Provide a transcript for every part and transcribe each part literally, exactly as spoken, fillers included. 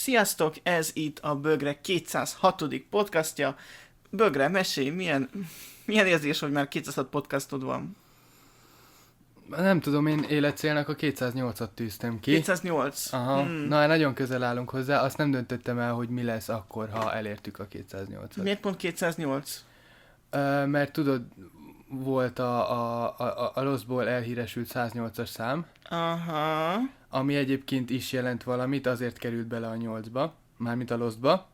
Sziasztok, ez itt a Bögre kétszázhatodik podcastja. Bögre, mesélj, milyen, milyen érzés, hogy már kétszázhat podcastod van? Nem tudom, én életcélnak a kétszáznyolcat tűztem ki. kétszáznyolc? Aha, Hmm. na nagyon közel állunk hozzá, azt nem döntöttem el, hogy mi lesz akkor, ha elértük a kétszáznyolcat. Miért pont kétszáznyolc? Ö, mert tudod, volt a, a, a, a Lostból elhíresült száznyolcas szám, Aha. ami egyébként is jelent valamit, azért került bele a nyolcba, mármint a Lostba.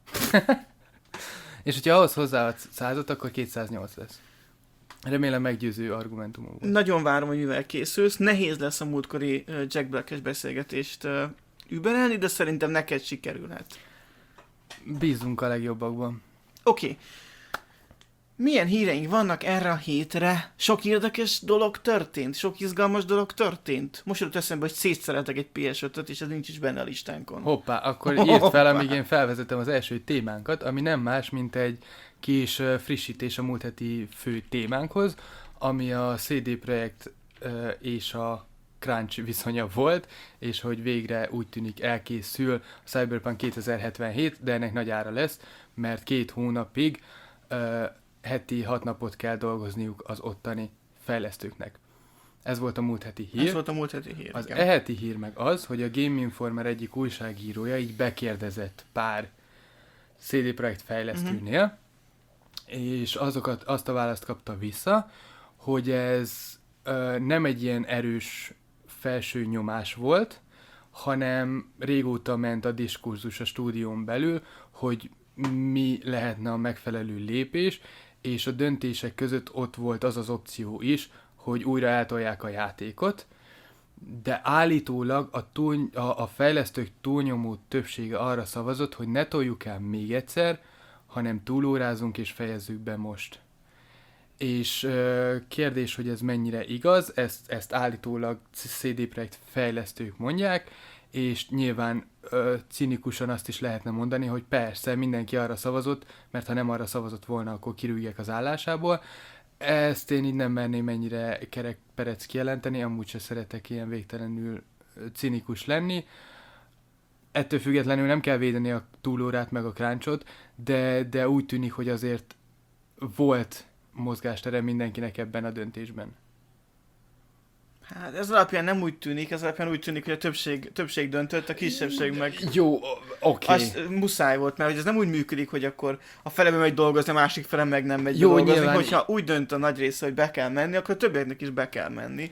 És hogyha ahhoz hozzáadsz százat, akkor kétszáznyolc lesz. Remélem meggyőző argumentumom volt. Nagyon várom, hogy mivel készülsz. Nehéz lesz a múltkori uh, Jack Black-es beszélgetést uh, überelni, de szerintem neked sikerülhet. Bízunk a legjobbakban. Oké. Okay. Milyen híreink vannak erre a hétre? Sok érdekes dolog történt, sok izgalmas dolog történt. Most jutott eszembe, hogy szétszereltek egy pé es ötöt, és ez nincs is benne a listánkon. Hoppá, akkor írd fel, amíg én felvezetem az első témánkat, ami nem más, mint egy kis uh, frissítés a múlt heti fő témánkhoz, ami a cé dé Projekt uh, és a Crunch viszonya volt, és hogy végre úgy tűnik elkészül a Cyberpunk kétezer-hetvenhét, de ennek nagy ára lesz, mert két hónapig uh, heti hat napot kell dolgozniuk az ottani fejlesztőknek. Ez volt a múlt heti hír. Ez volt a múlt heti hír. Az igen. eheti hír meg az, hogy a Game Informer egyik újságírója így bekérdezett pár cé dé Projekt fejlesztőnél, uh-huh. és azokat, azt a választ kapta vissza, hogy ez ö, nem egy ilyen erős felső nyomás volt, hanem régóta ment a diskurzus a stúdión belül, hogy mi lehetne a megfelelő lépés, és a döntések között ott volt az az opció is, hogy újra eltolják a játékot, de állítólag a, túl, a, a fejlesztők túlnyomó többsége arra szavazott, hogy ne toljuk el még egyszer, hanem túlórázunk és fejezzük be most. És ö, kérdés, hogy ez mennyire igaz, ezt, ezt állítólag cé dé Projekt fejlesztők mondják, és nyilván ö, cinikusan azt is lehetne mondani, hogy persze, mindenki arra szavazott, mert ha nem arra szavazott volna, akkor kirúgják az állásából. Ezt én így nem merném mennyire kerekperec kijelenteni, amúgy se szeretek ilyen végtelenül cinikus lenni. Ettől függetlenül nem kell védeni a túlórát meg a crunchot, de, de úgy tűnik, hogy azért volt mozgástere mindenkinek ebben a döntésben. Hát ez alapján nem úgy tűnik, ez alapján úgy tűnik, hogy a többség, többség döntött, a kisebbség meg... Jó, oké. Az muszáj volt, mert hogy ez nem úgy működik, hogy akkor a felebe megy dolgozni, a másik fele meg nem megy Jó, dolgozni. nyilván... Hogyha úgy dönt a nagy része, hogy be kell menni, akkor a többieknek is be kell menni.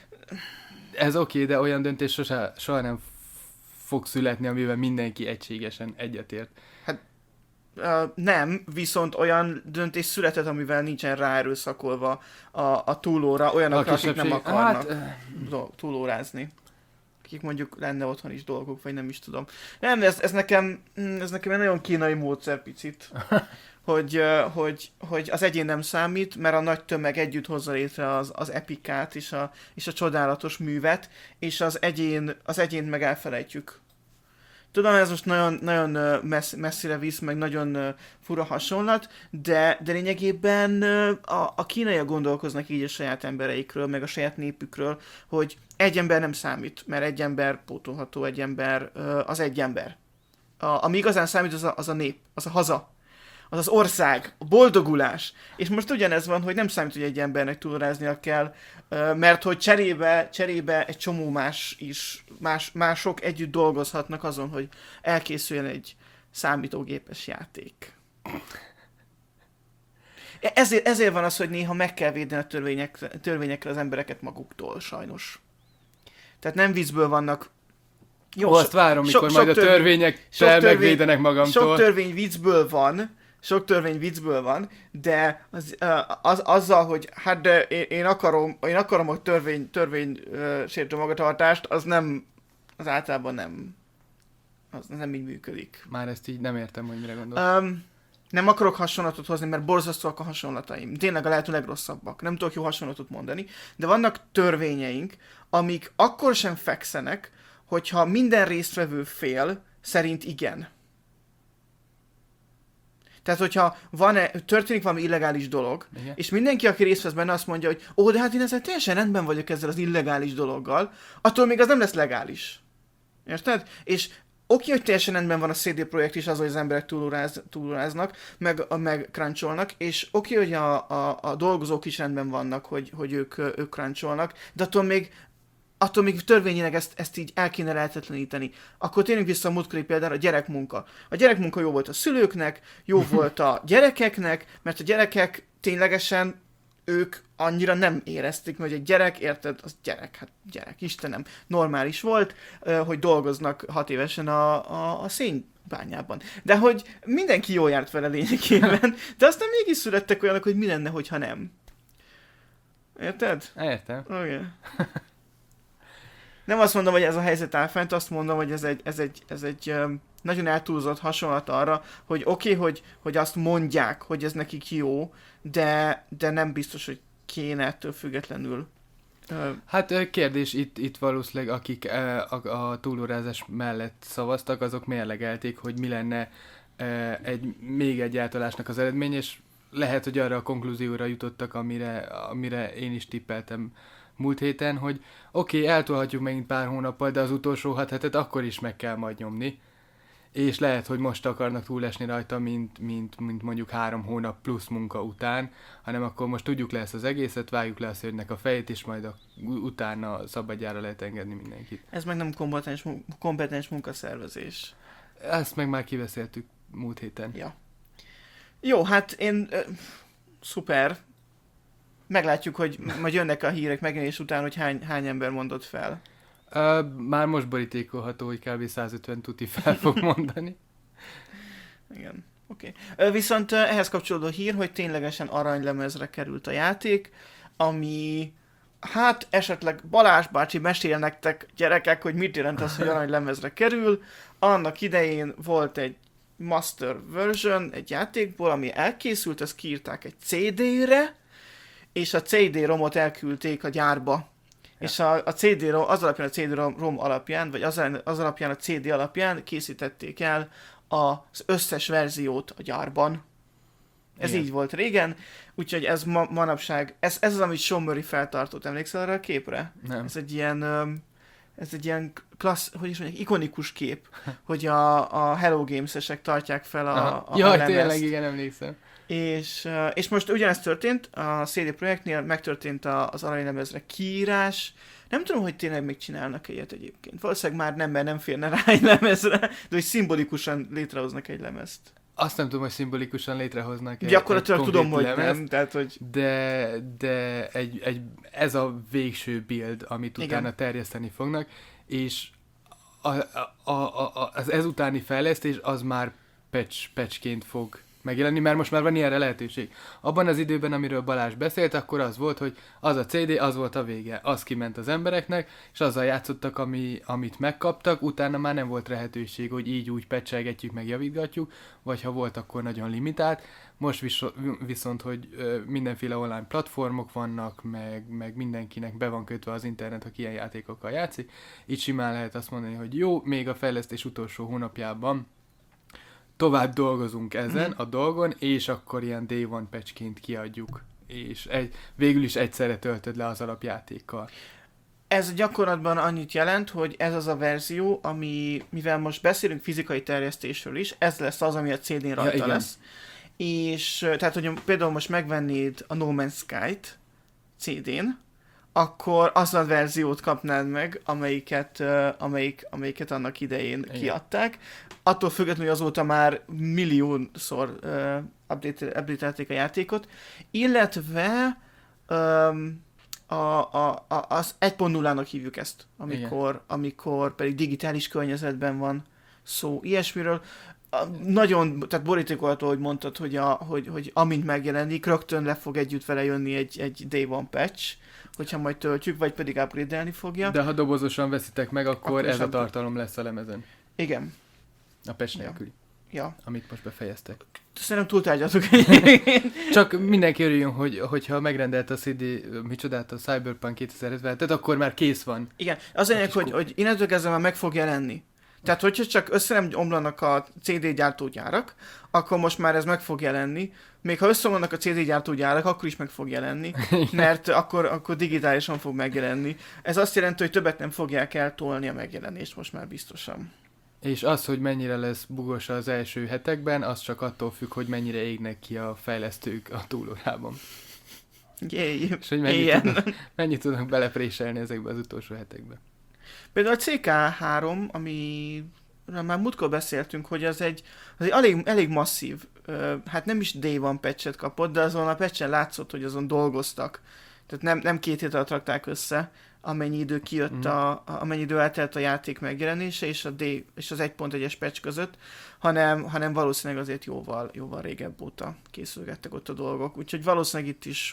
Ez oké, de olyan döntés sose, soha nem fog születni, amivel mindenki egységesen egyetért. Hát uh, nem, viszont olyan döntés született, amivel nincsen ráerőszakolva a, a túlóra olyanokra, akik nem akarnak hát, uh... túlórázni. Akik mondjuk lenne otthon is dolgok, vagy nem is tudom. Nem, ez, ez nekem ez nekem egy nagyon kínai módszer picit, hogy, hogy, hogy az egyén nem számít, mert a nagy tömeg együtt hozza létre az, az epikát és a, és a csodálatos művet, és az egyén, az egyént meg elfelejtjük. Tudom, ez most nagyon, nagyon messz, messzire visz, meg nagyon fura hasonlat, de, de lényegében a, a kínaiak gondolkoznak így a saját embereikről, meg a saját népükről, hogy egy ember nem számít, mert egy ember pótolható, egy ember az egy ember. A, ami igazán számít, az a, az a nép, az a haza, az az ország, a boldogulás. És most ugyanez van, hogy nem számít, hogy egy embernek túlráznia kell, mert hogy cserébe, cserébe egy csomó más is, más, mások együtt dolgozhatnak azon, hogy elkészüljön egy számítógépes játék. Ezért, ezért van az, hogy néha meg kell védeni a törvények, törvényekkel az embereket maguktól, sajnos. Tehát nem viccből vannak... Jó, azt várom, sok, mikor sok majd törvény, a törvényekkel megvédenek magamtól. Sok törvény viccből van, sok törvény viccből van, de az, az, azzal, hogy hát de én, én akarom, én akarom a törvény, törvény uh, sértő magatartást, az nem, az általában nem, az nem így működik. Már ezt így nem értem, hogy mire gondolsz. Um, nem akarok hasonlatot hozni, mert borzasztóak a hasonlataim. Tényleg a lehető legrosszabbak. Nem tudok jó hasonlatot mondani, de vannak törvényeink, amik akkor sem fekszenek, hogyha minden résztvevő fél szerint igen. Tehát, hogyha van-e, történik valami illegális dolog, igen. És mindenki, aki részt vesz benne, azt mondja, hogy ó, de hát én ezzel teljesen rendben vagyok ezzel az illegális dologgal, attól még az nem lesz legális. Érted? És oké, hogy teljesen rendben van a cé dé Projekt is az, hogy az emberek túlóráz, túlóráznak, meg, meg cruncholnak, és oké, hogy a, a, a dolgozók is rendben vannak, hogy, hogy ők, ők cruncholnak, de attól még attól még törvényileg ezt, ezt így el kéne lehetetleníteni. Akkor térjünk vissza a múltkori példára, a gyerekmunka. A gyerekmunka jó volt a szülőknek, jó volt a gyerekeknek, mert a gyerekek ténylegesen ők annyira nem érezték, mert egy gyerek, érted, az gyerek, hát gyerek, Istenem, normális volt, hogy dolgoznak hat évesen a, a, a szénbányában. De hogy mindenki jól járt vele lényegében, de aztán mégis születtek olyanok, hogy mi lenne, hogyha nem. Érted? Értem. Oké. Okay. Nem azt mondom, hogy ez a helyzet áll fent, azt mondom, hogy ez egy, ez egy, ez egy um, nagyon eltúlzott hasonlat arra, hogy oké, okay, hogy, hogy azt mondják, hogy ez nekik jó, de, de nem biztos, hogy kéne ettől függetlenül. Uh, hát kérdés, itt, itt valószínűleg akik uh, a, a túlórázás mellett szavaztak, azok mérlegelték, hogy mi lenne uh, egy, még egy eltolásnak az eredmény, és lehet, hogy arra a konklúzióra jutottak, amire, amire én is tippeltem múlt héten, hogy oké, okay, eltolhatjuk megint pár hónappal, de az utolsó hat hetet akkor is meg kell majd nyomni. És lehet, hogy most akarnak túlesni rajta, mint, mint, mint mondjuk három hónap plusz munka után, hanem akkor most tudjuk le ezt az egészet, vágjuk le a szörnynek a fejét, és majd a, utána szabadjára lehet engedni mindenkit. Ez meg nem kompetens, kompetens munkaszervezés. Ezt meg már kiveszéltük múlt héten. Ja. Jó, hát én... Uh, szuper. Meglátjuk, hogy majd jönnek a hírek megjelenés után, hogy hány, hány ember mondott fel. Uh, már most borítékolható, hogy kb. százötven tuti fel fog mondani. Igen, oké. Okay. Viszont ehhez kapcsolódó hír, hogy ténylegesen aranylemezre került a játék, ami... Hát esetleg Balázs bácsi mesél nektek, gyerekek, hogy mit jelent az, hogy aranylemezre kerül. Annak idején volt egy master version egy játékból, ami elkészült, ezt kiírták egy cé dére, és a cé dé-romot elküldték a gyárba. Ja. És a, a cé dé-rom, az alapján a cé dé-rom alapján, vagy az, az alapján a cé dé alapján készítették el az összes verziót a gyárban. Ez igen. Így volt régen, úgyhogy ez ma, manapság, ez, ez az, amit Sean Murray feltartott, emlékszel arra a képre? Nem. Ez egy ilyen, ez egy ilyen klassz, hogy is mondják, ikonikus kép, hogy a, a Hello Games-esek tartják fel a, a, a Jaj, lemezt. tényleg, igen, emlékszem. És, és most ugyanezt történt, a cé dé Projektnél megtörtént az aranylemezre kiírás. Nem tudom, hogy tényleg még csinálnak ilyet egyébként. Valószínűleg már nem, mert nem férne rá egy lemezre, de hogy szimbolikusan létrehoznak egy lemezt. Azt nem tudom, hogy szimbolikusan létrehoznak egy Gyakorlatilag tudom, hogy lemezt, nem. Tehát, hogy... De, de egy, egy, ez a végső build, amit igen. utána terjeszteni fognak, és a, a, a, a, az ezutáni fejlesztés az már patch, patchként fog megjelenni, mert most már van ilyenre lehetőség. Abban az időben, amiről Balázs beszélt, akkor az volt, hogy az a cé dé, az volt a vége. Az kiment az embereknek, és azzal játszottak, ami, amit megkaptak, utána már nem volt lehetőség, hogy így úgy patchelgetjük, meg javítgatjuk, vagy ha volt, akkor nagyon limitált. Most viszont, hogy mindenféle online platformok vannak, meg, meg mindenkinek be van kötve az internet, aki ilyen játékokkal játszik, így simán lehet azt mondani, hogy jó, még a fejlesztés utolsó hónapjában tovább dolgozunk ezen mm. a dolgon, és akkor ilyen day one patchként kiadjuk, és egy, végül is egyszerre töltöd le az alapjátékkal. Ez gyakorlatban annyit jelent, hogy ez az a verzió, ami, mivel most beszélünk fizikai terjesztésről is, ez lesz az, ami a cé dén rajta ja, lesz. És tehát, hogy például most megvennéd a No Man's Sky-t cé dén, akkor azt a verziót kapnád meg, amelyiket, uh, amelyik, amelyiket annak idején igen. kiadták. Attól függetlenül, hogy azóta már milliószor uh, update-elték a játékot, illetve um, a, a, a, az egy pont nullának hívjuk ezt, amikor, amikor pedig digitális környezetben van szó ilyesmiről. A, nagyon, tehát borítékolható, hogy mondtad, hogy, a, hogy, hogy amint megjelenik, rögtön le fog együtt vele jönni egy, egy day one patch, hogyha majd töltjük, vagy pedig upgrade-elni fogja. De ha dobozosan veszitek meg, akkor, akkor ez a tartalom lesz a lemezen. Igen. A patch nélküli. Ja. Amit most befejeztek. Szerintem túltárgyaltuk egyébként. Csak mindenki örüljön, hogy, hogyha megrendelt a cé dé, micsodát, a Cyberpunk kétezer-hetvenet, akkor már kész van. Igen. Az lényeg, hogy, hogy innentől kezdve már meg fog jelenni. Tehát, hogyha csak össze nem omlanak a cé dé gyártógyárak, akkor most már ez meg fog jelenni. Még ha összeomlanak a cé dé gyártógyárak, akkor is meg fog jelenni, mert akkor, akkor digitálisan fog megjelenni. Ez azt jelenti, hogy többet nem fogják eltolni a megjelenést most már biztosan. És az, hogy mennyire lesz bugos az első hetekben, az csak attól függ, hogy mennyire égnek ki a fejlesztők a túlórában. Jéj, és hogy mennyit tudnak, mennyit tudnak belepréselni ezekbe az utolsó hetekbe. Például a cé ká három, ami már múltkor beszéltünk, hogy az egy, az egy elég, elég masszív, hát nem is day one patchet kapott, de azon a patchen látszott, hogy azon dolgoztak. Tehát nem, nem két hét alatt rakták össze, amennyi idő kijött, mm. a, amennyi idő eltelt a játék megjelenése és, a day, és az egy pont egyes patch között, hanem, hanem valószínűleg azért jóval, jóval régebb óta készülgettek ott a dolgok. Úgyhogy valószínűleg itt is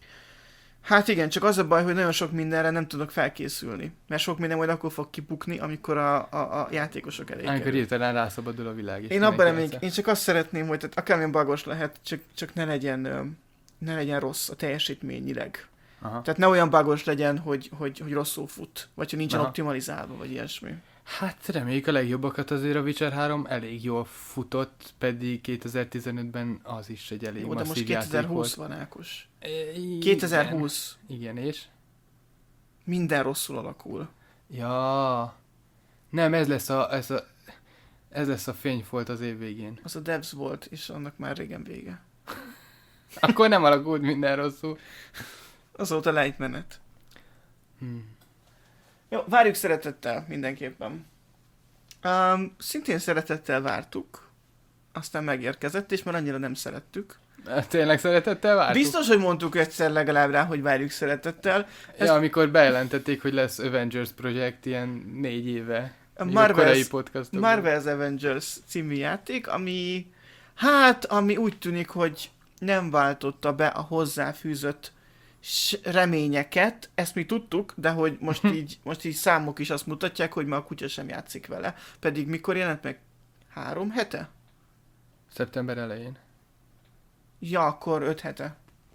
hát igen, csak az a baj, hogy nagyon sok mindenre nem tudok felkészülni. Mert sok minden majd akkor fog kibukni, amikor a, a, a játékosok elég Amikor hirtelen rászabadul a világ. Én abban remények, én csak azt szeretném, hogy akármilyen bagos lehet, csak, csak ne legyen, ne legyen rossz a teljesítményileg. Aha. Tehát ne olyan bagos legyen, hogy, hogy, hogy rosszul fut, vagy hogy nincsen Aha. optimalizálva, vagy ilyesmi. Hát reméljük a legjobbakat, azért a Witcher három elég jól futott, pedig kétezer-tizenötben az is egy elég Jó, masszív de most kétezer-húsz van, Ákos. Igen. kétezer-húsz. Igen, és? Minden rosszul alakul. Ja. Nem, ez lesz a, ez a, ez lesz a fényfolt az év végén. Az a Devs volt, és annak már régen vége. Akkor nem alakult minden rosszul. Azóta lejtmenet. Hmm. Jó, várjuk szeretettel mindenképpen. Um, szintén szeretettel vártuk, aztán megérkezett, és már annyira nem szerettük. Tényleg szeretettel vártuk? Biztos, hogy mondtuk egyszer legalább rá, hogy várjuk szeretettel. Ez... Ja, amikor bejelentették, hogy lesz Avengers Project ilyen négy éve. A Marvel's, Marvel's Avengers című játék, ami hát, ami úgy tűnik, hogy nem váltotta be a hozzáfűzött reményeket, ezt mi tudtuk, de hogy most így, most így számok is azt mutatják, hogy már a kutya sem játszik vele. Pedig mikor jelent meg? Három hete? Szeptember elején. Ja, akkor öt hete.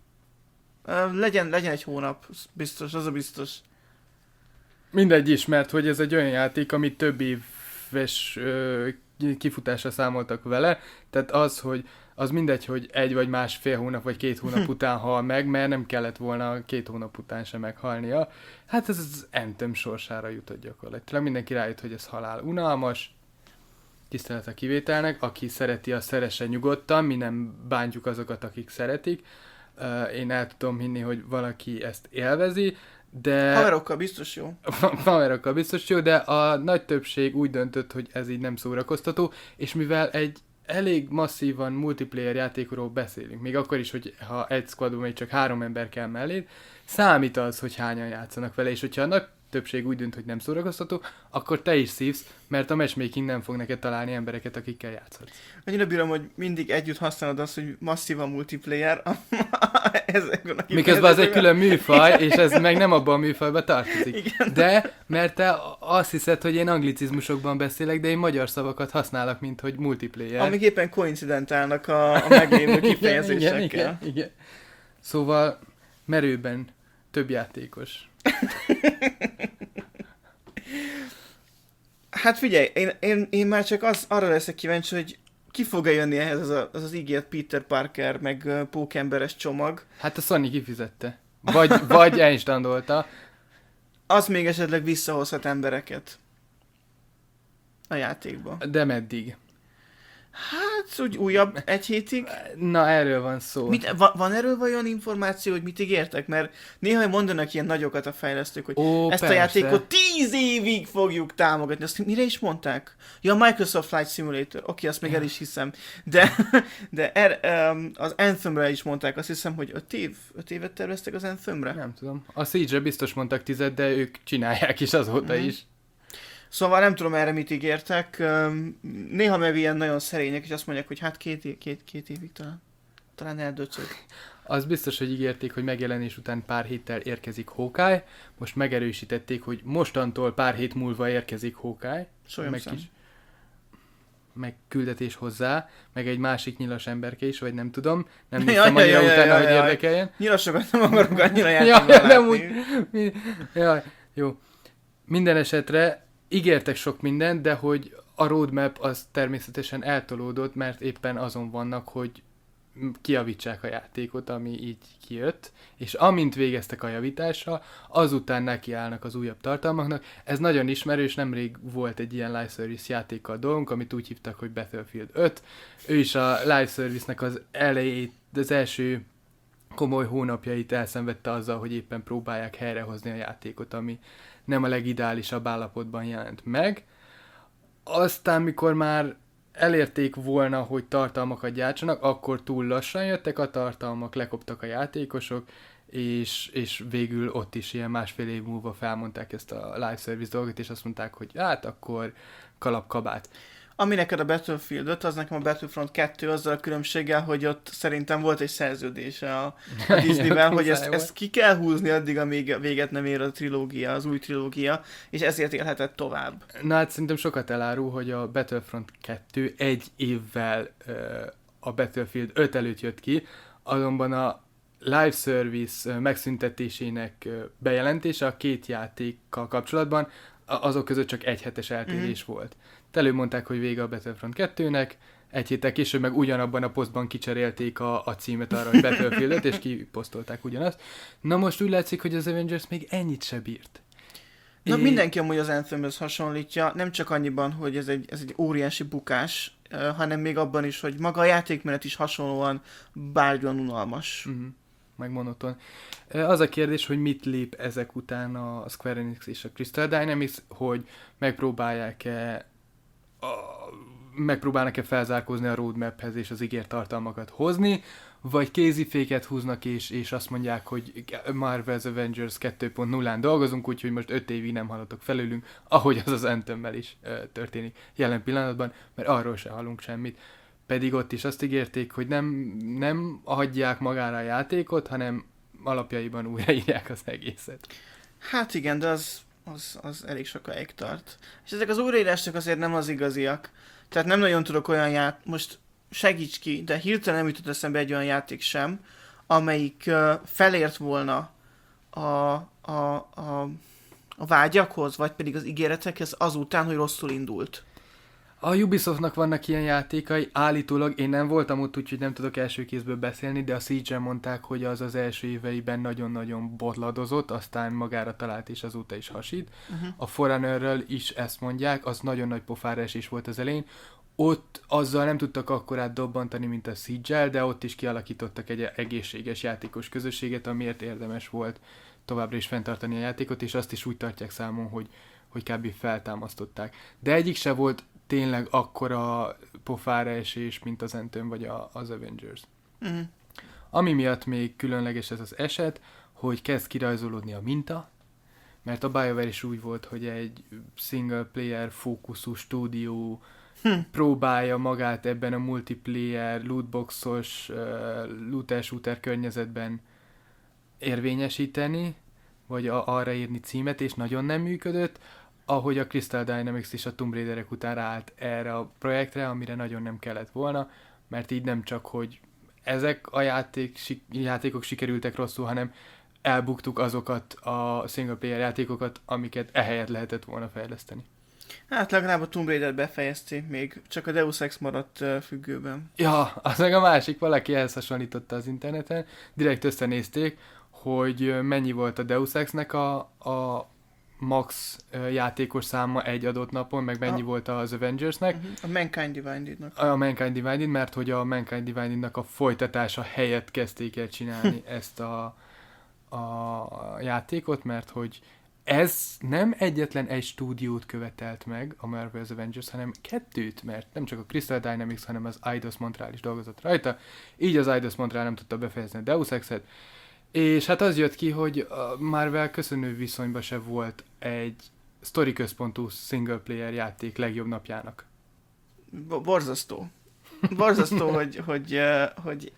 Legyen, legyen egy hónap, biztos, az a biztos. Mindegy is, mert hogy ez egy olyan játék, amit több éves ö, kifutásra számoltak vele, tehát az, hogy az mindegy, hogy egy vagy másfél hónap, vagy két hónap után hal meg, mert nem kellett volna két hónap után sem meghalnia. Hát ez az Anthem sorsára jutott gyakorlatilag. Mindenki rájött, hogy ez halál unalmas. Tisztelet a kivételnek. Aki szereti, az szeresse nyugodtan. Mi nem bántjuk azokat, akik szeretik. Én el tudom hinni, hogy valaki ezt élvezi, de... Haverokkal biztos jó. Haverokkal biztos jó, de a nagy többség úgy döntött, hogy ez így nem szórakoztató, és mivel egy elég masszívan multiplayer játékról beszélünk, még akkor is, hogy ha egy squadban még csak három ember kell mellé, számít az, hogy hányan játszanak vele, és hogyha a nagy többség úgy dönt, hogy nem szórakoztató, akkor te is szívsz, mert a matchmaking nem fog neked találni embereket, akikkel játszhatsz. Annyira bírom, hogy mindig együtt használod azt, hogy masszívan multiplayer. Miközben az egy külön műfaj, és ez meg nem abban a műfajban tartozik. Igen. De, mert te azt hiszed, hogy én anglicizmusokban beszélek, de én magyar szavakat használok, mint hogy multiplayer. Amik éppen koincidentálnak a, a meglévő kifejezésekkel. igen, igen, igen. Szóval merőben több játékos. Hát figyelj, én, én, én már csak az, arra leszek kíváncsi, hogy ki fog jönni ehhez az, a, az az ígért Peter Parker, meg uh, pókemberes csomag. Hát a Sony kifizette. Vagy, vagy einstandolta. Az még esetleg visszahozhat embereket a játékba. De meddig? Hát, úgy újabb egy hétig. Na, erről van szó. Mit, va, van erről vajon információ, hogy mit ígértek? Mert néha mondanak ilyen nagyokat a fejlesztők, hogy Ó, ezt persze. a játékot tíz évig fogjuk támogatni. Azt mire is mondták? Ja, Microsoft Flight Simulator. Oké, azt még el is hiszem. De, de er, um, az Anthemre is mondták. Azt hiszem, hogy öt év, öt évet terveztek az Anthemre? Nem tudom. A Siege-re biztos mondtak tized, de ők csinálják is azóta mm. is. Szóval nem tudom erre mit ígértek. Néha meg ilyen nagyon szerények, és azt mondják, hogy hát két, év, két, két évig talán, talán eldöcög. Az biztos, hogy ígérték, hogy megjelenés után pár héttel érkezik Hawkeye. Most megerősítették, hogy mostantól pár hét múlva érkezik Hawkeye. Meg kis meg küldetés hozzá, meg egy másik nyilas emberke is, vagy nem tudom. Nem néztem annyira ja, ja, utána, ja, ja, hogy ja. érdekeljen. Nyilasokat nem akarok annyira játszani. ja, nem úgy. Ja, jó. Minden esetre ígértek sok mindent, de hogy a roadmap az természetesen eltolódott, mert éppen azon vannak, hogy kijavítsák a játékot, ami így kijött, és amint végeztek a javítással, azután nekiállnak az újabb tartalmaknak. Ez nagyon ismerős, nemrég volt egy ilyen live service játékkal dolgunk, amit úgy hívtak, hogy Battlefield öt. Ő is a live service-nek az elejét, az első komoly hónapjait elszenvedte azzal, hogy éppen próbálják helyrehozni a játékot, ami nem a legideálisabb állapotban jelent meg. Aztán, mikor már elérték volna, hogy tartalmakat gyártsanak, akkor túl lassan jöttek a tartalmak, lekoptak a játékosok, és, és végül ott is ilyen másfél év múlva felmondták ezt a live service dolgot, és azt mondták, hogy hát akkor kalapkabát. Ami neked a Battlefield öt, az nekem a Battlefront kettő azzal a különbséggel, hogy ott szerintem volt egy szerződése a, a Disneyvel, hogy ezt, ezt ki kell húzni addig, amíg véget nem ér a trilógia, az új trilógia, és ezért élhetett tovább. Na hát szerintem sokat elárul, hogy a Battlefront kettő egy évvel uh, a Battlefield öt előtt jött ki, azonban a live service megszüntetésének bejelentése a két játékkal kapcsolatban azok között csak egy hetes eltérés mm. volt. Előmondták, hogy vége a Battlefront kettőnek, egy héttel később meg ugyanabban a posztban kicserélték a, a címet arra, hogy Battlefield öt, és kiposztolták ugyanazt. Na most úgy látszik, hogy az Avengers még ennyit se bírt. Na é... mindenki amúgy az Anthemhez hasonlítja, nem csak annyiban, hogy ez egy, ez egy óriási bukás, hanem még abban is, hogy maga a játékmenet is hasonlóan bárgyan unalmas. Uh-huh. Meg monoton. Az a kérdés, hogy mit lép ezek után a Square Enix és a Crystal Dynamics, hogy megpróbálják-e a, megpróbálnak-e felzárkózni a roadmaphez és az ígért tartalmakat hozni, vagy kéziféket húznak és, és azt mondják, hogy Marvel's Avengers kettő pont nullán dolgozunk, úgyhogy most öt évig nem hallotok felülünk, ahogy az az Anthemmel is uh, történik jelen pillanatban, mert arról se hallunk semmit. Pedig ott is azt ígérték, hogy nem, nem adják magára a játékot, hanem alapjaiban újraírják az egészet. Hát igen, de az, az, az elég sokáig tart. És ezek az újraírások azért nem az igaziak. Tehát nem nagyon tudok olyan ját... Most segíts ki, de hirtelen nem jutott eszembe egy olyan játék sem, amelyik uh, felért volna a, a, a, a vágyakhoz, vagy pedig az ígéretekhez azután, hogy rosszul indult. A Ubisoftnak vannak ilyen játékai, állítólag én nem voltam ott, úgyhogy nem tudok első kézből beszélni, de a Siege-en mondták, hogy az az első éveiben nagyon-nagyon botladozott, aztán magára talált és azóta is hasít. Uh-huh. A Forerunnerről is ezt mondják, az nagyon nagy pofára esés volt az elején. Ott azzal nem tudtak akkorát dobbantani, mint a Siege-el, de ott is kialakítottak egy egészséges játékos közösséget, amiért érdemes volt továbbra is fenntartani a játékot, és azt is úgy tartják számon, hogy, hogy kb. Feltámasztották. De egyik se volt tényleg akkora pofára esés, mint az Anthem vagy a, az Avengers. Uh-huh. Ami miatt még különleges ez az eset, hogy kezd kirajzolódni a minta, mert a BioWare is úgy volt, hogy egy single player fókuszú stúdió hm. próbálja magát ebben a multiplayer, lootboxos, uh, looter-shooter környezetben érvényesíteni, vagy a, arra írni címet, és nagyon nem működött, ahogy a Crystal Dynamics is a Tomb Raiderek után ráállt erre a projektre, amire nagyon nem kellett volna, mert így nem csak, hogy ezek a játék, játékok sikerültek rosszul, hanem elbuktuk azokat a single player játékokat, amiket ehelyett lehetett volna fejleszteni. Hát legalább a Tomb Raider befejezték, még csak a Deus Ex maradt uh, függőben. Ja, az meg a másik, valaki ehhez hasonlította az interneten, direkt összenézték, hogy mennyi volt a Deus Exnek a, a max játékos száma egy adott napon, meg mennyi a, volt az Avengersnek. Uh-huh. A Mankind Divided-nak. A Mankind Divided, mert hogy a Mankind Divided-nak a folytatása helyett kezdték el csinálni ezt a, a játékot, mert hogy ez nem egyetlen egy stúdiót követelt meg, a Marvel's Avengers, hanem kettőt, mert nem csak a Crystal Dynamics, hanem az Eidos Montreal is dolgozott rajta, így az Eidos Montreal nem tudta befejezni a Deus Exet, és hát az jött ki, hogy a Marvel köszönő viszonyban se volt egy sztori központú single player játék legjobb napjának. Borzasztó. Borzasztó, hogy, hogy, hogy...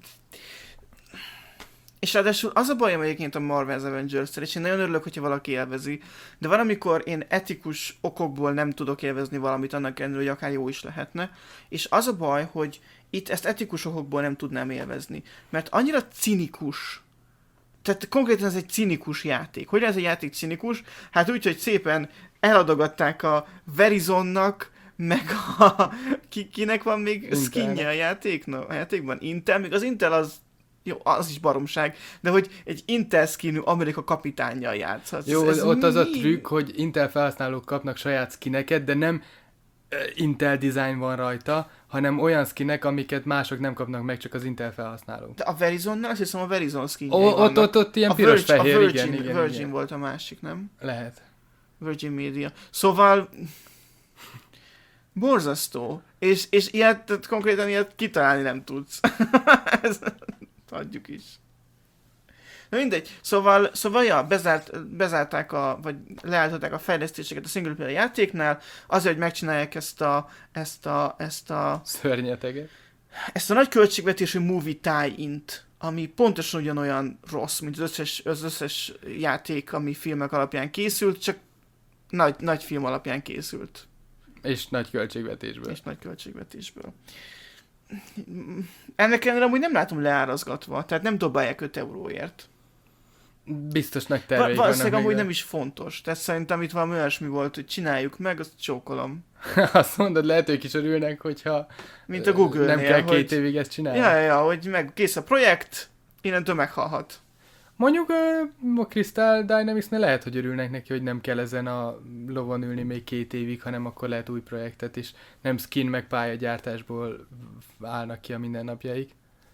És ráadásul az a bajom egyébként a Marvel's Avengers-szel, és én nagyon örülök, hogyha valaki élvezi, de van, amikor én etikus okokból nem tudok élvezni valamit, annak ellenére, hogy akár jó is lehetne, és az a baj, hogy itt ezt etikus okokból nem tudnám élvezni, mert annyira cinikus. Tehát konkrétan ez egy cinikus játék. Hogyan ez egy játék cinikus? Hát úgy, hogy szépen eladogatták a Verizonnak meg a... Ki, kinek van még skinje a, játék, no, a játékban? Intel, még az Intel az jó, az is baromság, de hogy egy Intel skinű Amerika kapitánnyal játszhatsz. Jó, ez ott mi? az a trükk, hogy Intel felhasználók kapnak saját skineket, de nem Intel design van rajta, hanem olyan skinek, amiket mások nem kapnak meg, csak az Intel felhasználók. De a Verizonnál azt hiszem a Verizon skinjei vannak. Ott, ott, ott ilyen piros-fehér, Virgin, igen, igen. Virgin igen. volt a másik, nem? Lehet. Virgin Media. Szóval borzasztó. És, és ilyet, tehát konkrétan ilyet kitalálni nem tudsz. Ezt adjuk is. Na mindegy. Szóval, szóval ja, bezárt, bezárták a, vagy leálltották a fejlesztéseket a single player játéknál, azért, hogy megcsinálják ezt a, ezt a, ezt a... Szörnyeteget. Ezt a nagy költségvetésű movie tie-int, ami pontosan ugyanolyan rossz, mint az összes, az összes játék, ami filmek alapján készült, csak nagy, nagy film alapján készült. És nagy költségvetésből. És nagy költségvetésből. Ennek ellenére amúgy nem látom leárazgatva, tehát nem dobálják öt euróért. Biztos nagy terveik vannak. Valószínűleg amúgy nem is fontos. Tehát szerintem itt valami olyasmi volt, hogy csináljuk meg, azt csókolom. Azt mondod, lehet, hogy is örülnek, hogyha mint a Google-nél, nem kell két hogy... évig ezt csinálni. Ja, ja, ja, hogy meg kész a projekt, innentől meghalhat. Mondjuk a Crystal Dynamics-nél lehet, hogy örülnek neki, hogy nem kell ezen a lovon ülni még két évig, hanem akkor lehet új projektet is. Nem skin meg pályagyártásból állnak ki a mindennapjaik.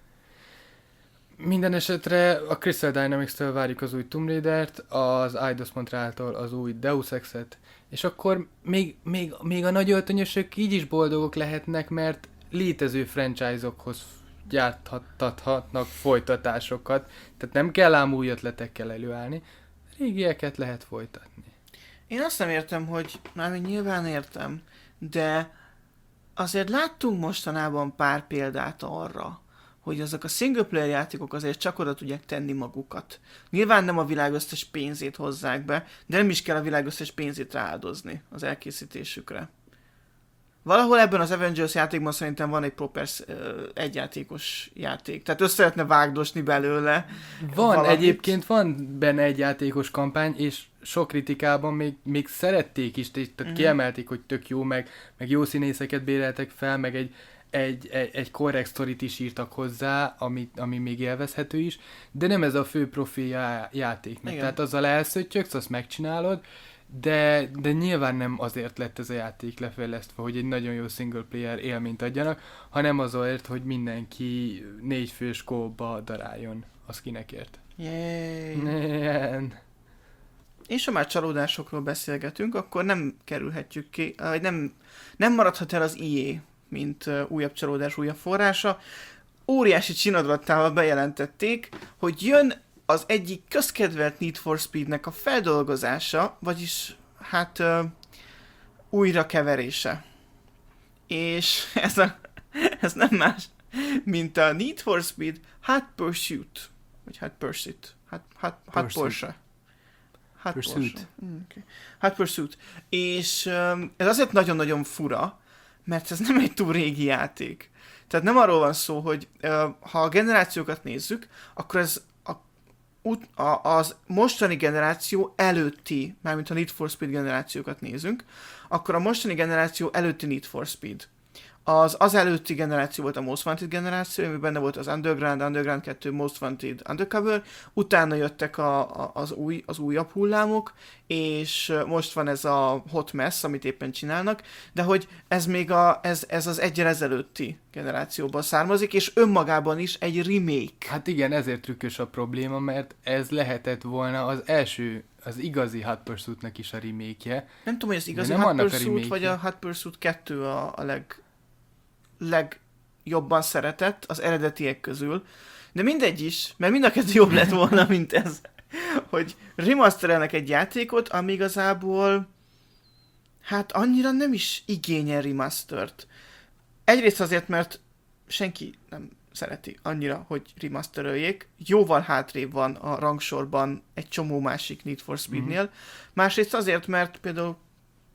Minden esetre a Crystal Dynamics-től várjuk az új Tomb Raider-t, az Eidos Montreal-tól az új Deus Ex-et, és akkor még, még, még a nagy öltönyösök így is boldogok lehetnek, mert létező franchise-okhoz gyárthatnak folytatásokat, tehát nem kell ám új ötletekkel előállni, régieket lehet folytatni. Én azt nem értem, hogy, mármint nyilván értem, de azért láttunk mostanában pár példát arra, hogy azok a single player játékok azért csak oda tudják tenni magukat. Nyilván nem a világ összes pénzét hozzák be, de nem is kell a világ összes pénzét rááldozni az elkészítésükre. Valahol ebben az Avengers játékban szerintem van egy proper uh, egyjátékos játék. Tehát össze lehetne vágdosni belőle. Van, valamit. Egyébként van benne egy játékos kampány, és sok kritikában még, még szerették is, tehát uh-huh. kiemelték, hogy tök jó, meg, meg jó színészeket béreltek fel, meg egy, egy, egy, egy korrekt sztorit is írtak hozzá, ami, ami még élvezhető is, de nem ez a fő profilja játéknak. Igen. Tehát azzal elszöttyöksz, azt megcsinálod, De, de nyilván nem azért lett ez a játék lefejlesztve, hogy egy nagyon jó single player élményt adjanak, hanem azért, hogy mindenki négy fős kóba daráljon a skinekért. Yay. És ha már csalódásokról beszélgetünk, akkor nem kerülhetjük ki, vagy nem, nem maradhat el az í á, mint uh, újabb csalódás, újabb forrása. Óriási csinadlattával bejelentették, hogy jön az egyik közkedvelt Need for Speednek a feldolgozása, vagyis hát uh, újrakeverése. És ez, a, ez nem más, mint a Need for Speed Hot Pursuit. Vagy Hot Pursuit. Hot, hot, hot Porsche. Hot Pursuit. Porsche. Mm, okay. Hot Pursuit. És um, ez azért nagyon-nagyon fura, mert ez nem egy túl régi játék. Tehát nem arról van szó, hogy uh, ha a generációkat nézzük, akkor ez az mostani generáció előtti, mármint a Need for Speed generációkat nézünk, akkor a mostani generáció előtti Need for Speed. Az az előtti generáció volt a Most Wanted generáció, amiben benne volt az Underground, Underground kettő, Most Wanted, Undercover, utána jöttek a, a, az, új, az újabb hullámok, és most van ez a Hot Mess, amit éppen csinálnak, de hogy ez még a, ez, ez az egyen ezelőtti generációban származik, és önmagában is egy remake. Hát igen, ezért trükkös a probléma, mert ez lehetett volna az első, az igazi Hot Pursuit-nek is a remake-je. Nem tudom, hogy az igazi Hot Pursuit, vagy a Hot Pursuit kettő a, a leg... legjobban szeretett az eredetiek közül, de mindegy is, mert mind a kettő jobb lett volna, mint ez, hogy remasterelnek egy játékot, ami igazából hát annyira nem is igényel remastert. Egyrészt azért, mert senki nem szereti annyira, hogy remastereljék, jóval hátrébb van a rangsorban egy csomó másik Need for Speednél, mm-hmm. másrészt azért, mert például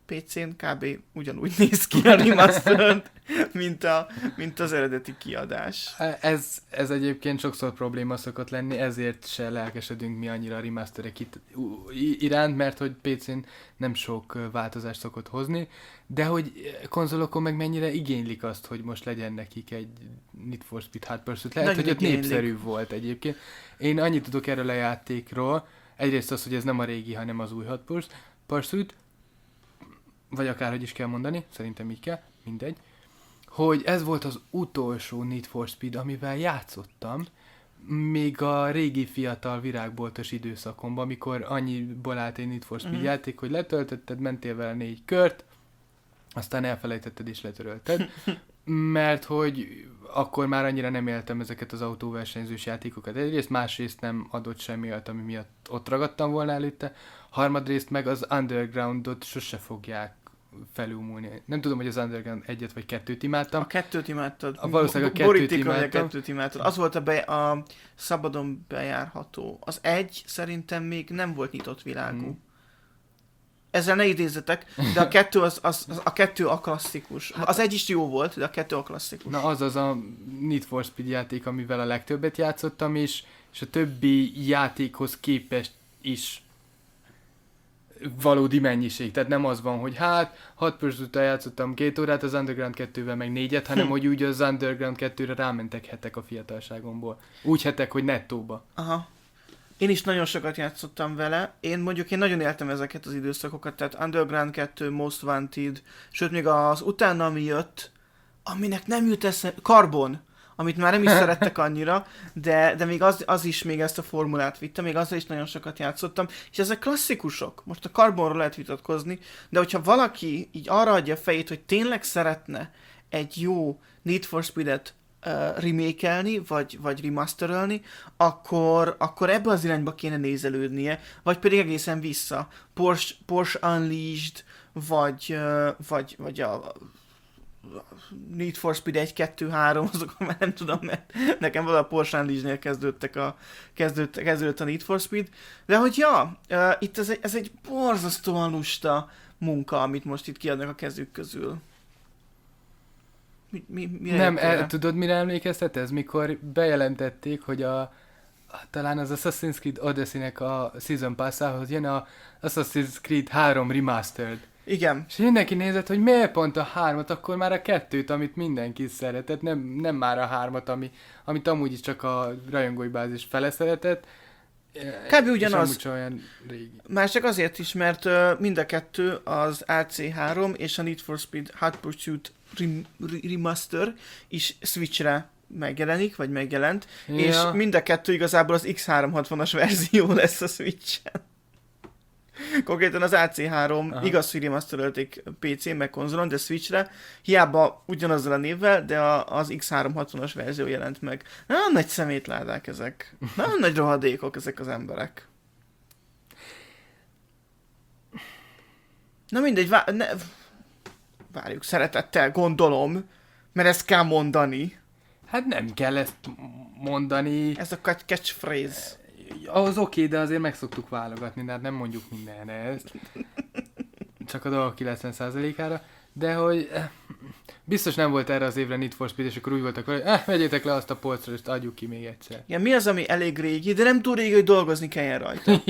pé cén kb. Ugyanúgy néz ki a remastered, mint, a, mint az eredeti kiadás. Ez, ez egyébként sokszor probléma szokott lenni, ezért se lelkesedünk mi annyira a remasterek itt iránt, mert hogy pé cén nem sok változást szokott hozni, de hogy konzolokon meg mennyire igénylik azt, hogy most legyen nekik egy Need for Speed Hot Pursuit. Lehet, nagyon hogy ott népszerű volt egyébként. Én annyit tudok erről a játékról, egyrészt az, hogy ez nem a régi, hanem az új Hot Pursuit, vagy akárhogy is kell mondani, szerintem így kell, mindegy, hogy ez volt az utolsó Need for Speed, amivel játszottam, még a régi fiatal virágboltos időszakomban, amikor annyiból állt egy Need for Speed mm-hmm. játék, hogy letöltötted, mentél vele négy kört, aztán elfelejtetted és letörölted, mert hogy akkor már annyira nem éltem ezeket az autóversenyzős játékokat. Egyrészt, másrészt nem adott semmiatt, ami miatt ott ragadtam volna előtte, harmadrészt meg az Undergroundot sose fogják felülmúlni. Nem tudom, hogy az Underground egyet vagy kettőt imádtam. A kettőt imádtad. A valószínűleg a kettőt imádtam. a kettőt imádtad. Az volt a, be, a szabadon bejárható. Az egy szerintem még nem volt nyitott világú. Hmm. Ezzel ne idézzetek, de a kettő az, az, az a kettő a klasszikus. Hát, az egy is jó volt, de a kettő a klasszikus. Na az az a Need for Speed játék, amivel a legtöbbet játszottam, és, és a többi játékhoz képest is valódi mennyiség. Tehát nem az van, hogy hát Hot Pursuit-tal játszottam két órát, az Underground kettővel meg négyet, hanem hm. hogy úgy az Underground kettőre rámentek hetek a fiatalságomból. Úgy hetek, hogy nettóba. Aha. Én is nagyon sokat játszottam vele. Én mondjuk én nagyon éltem ezeket az időszakokat, tehát Underground kettő, Most Wanted, sőt még az utána, ami jött, aminek nem jut eszembe, Carbon, amit már nem is szerettek annyira, de, de még az, az is még ezt a formulát vitte, még azzal is nagyon sokat játszottam, és ezek klasszikusok. Most a Carbonról lehet vitatkozni, de hogyha valaki így arra adja a fejét, hogy tényleg szeretne egy jó Need for Speed-et uh, remake-elni, vagy, vagy remasterölni, akkor, akkor ebbe az irányba kéne nézelődnie, vagy pedig egészen vissza. Porsche, Porsche Unleashed, vagy, uh, vagy, vagy a Need for Speed egy, kettő, három, azokon már nem tudom, mert nekem valahogy a Porsche Unleashed-nél kezdődtek a, kezdőd, kezdődött a Need for Speed, de hogy ja, uh, itt ez egy, ez egy borzasztóan lusta munka, amit most itt kiadnak a kezük közül. Mi, mi, mire nem, el, tudod, mire emlékeztet ez? Mikor bejelentették, hogy a talán az Assassin's Creed Odyssey-nek a Season Pass-ához jön a Assassin's Creed három Remastered. Igen. És mindenki nézett, hogy miért pont a hármat, akkor már a kettőt, amit mindenki szeretett, nem, nem már a hármat, ami, amit amúgy is csak a rajongói bázis fele szeretett. Kb. Ugyanaz. Olyan régi. Már csak azért is, mert uh, mind a kettő az á cé három és a Need for Speed Hot Pursuit rem- Remaster is Switchre megjelenik, vagy megjelent, ja. És mind a kettő igazából az iksz háromszázhatvanas verzió lesz a Switchen. Konkrétan az á cé három aha. Igaz, hogy remasterölték pé cén meg konzolon, de Switchre hiába ugyanazzal a névvel, de a, az iksz háromszázhatvanas verzió jelent meg. Nagyon nagy szemétládák ezek. Nagyon nagy rohadékok ezek az emberek. Na mindegy, vá- ne... várjuk szeretettel, gondolom, mert ezt kell mondani. Hát nem kell ezt mondani. Ez a catchphrase. Az oké, okay, de azért meg szoktuk válogatni, de hát nem mondjuk mindenre ezt. Csak a dolgok kilencven százalékára. De hogy biztos nem volt erre az évre Need for Speed, és akkor úgy voltak, hogy eh, vegyétek le azt a polcra, és adjuk ki még egyszer. Ja, mi az, ami elég régi, de nem túl régi, hogy dolgozni kelljen rajta.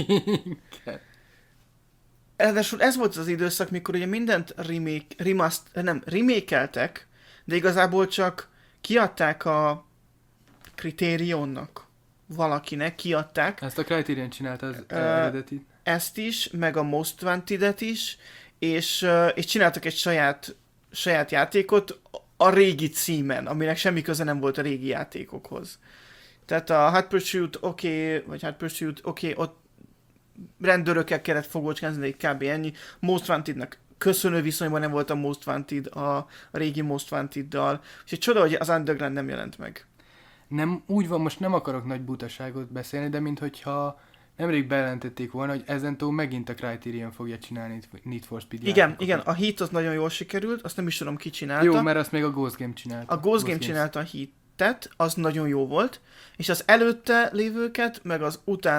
Ráadásul ez volt az időszak, mikor ugye mindent remake, remaster, nem, remake-eltek, de igazából csak kiadták a Criterionnak. Valakinek kiadták. Ezt a Criterion csinálta az uh, eredetit. Ezt is, meg a Most Wanted-et is, és, uh, és csináltak egy saját, saját játékot a régi címen, aminek semmi köze nem volt a régi játékokhoz. Tehát a Hot Pursuit oké, okay, vagy Hot Pursuit oké, okay, ott rendőrökkel kellett fogócskázni, de kb. Ennyi. Most Wanted-nak köszönő viszonyban nem volt a Most Wanted a, a régi Most Wanted-dal. És egy csoda, hogy az Underground nem jelent meg. Nem, úgy van, most nem akarok nagy butaságot beszélni, de minthogyha nemrég bejelentették volna, hogy ezentúl megint a Criterion fogja csinálni Need for Speed Igen, játékokat. Igen, a Heat az nagyon jól sikerült, azt nem is tudom, ki csinálta. Jó, mert azt még a Ghost Game csinálta. A Ghost, Ghost Game Games. Csinálta a Heat-et, az nagyon jó volt, és az előtte lévőket, meg az utána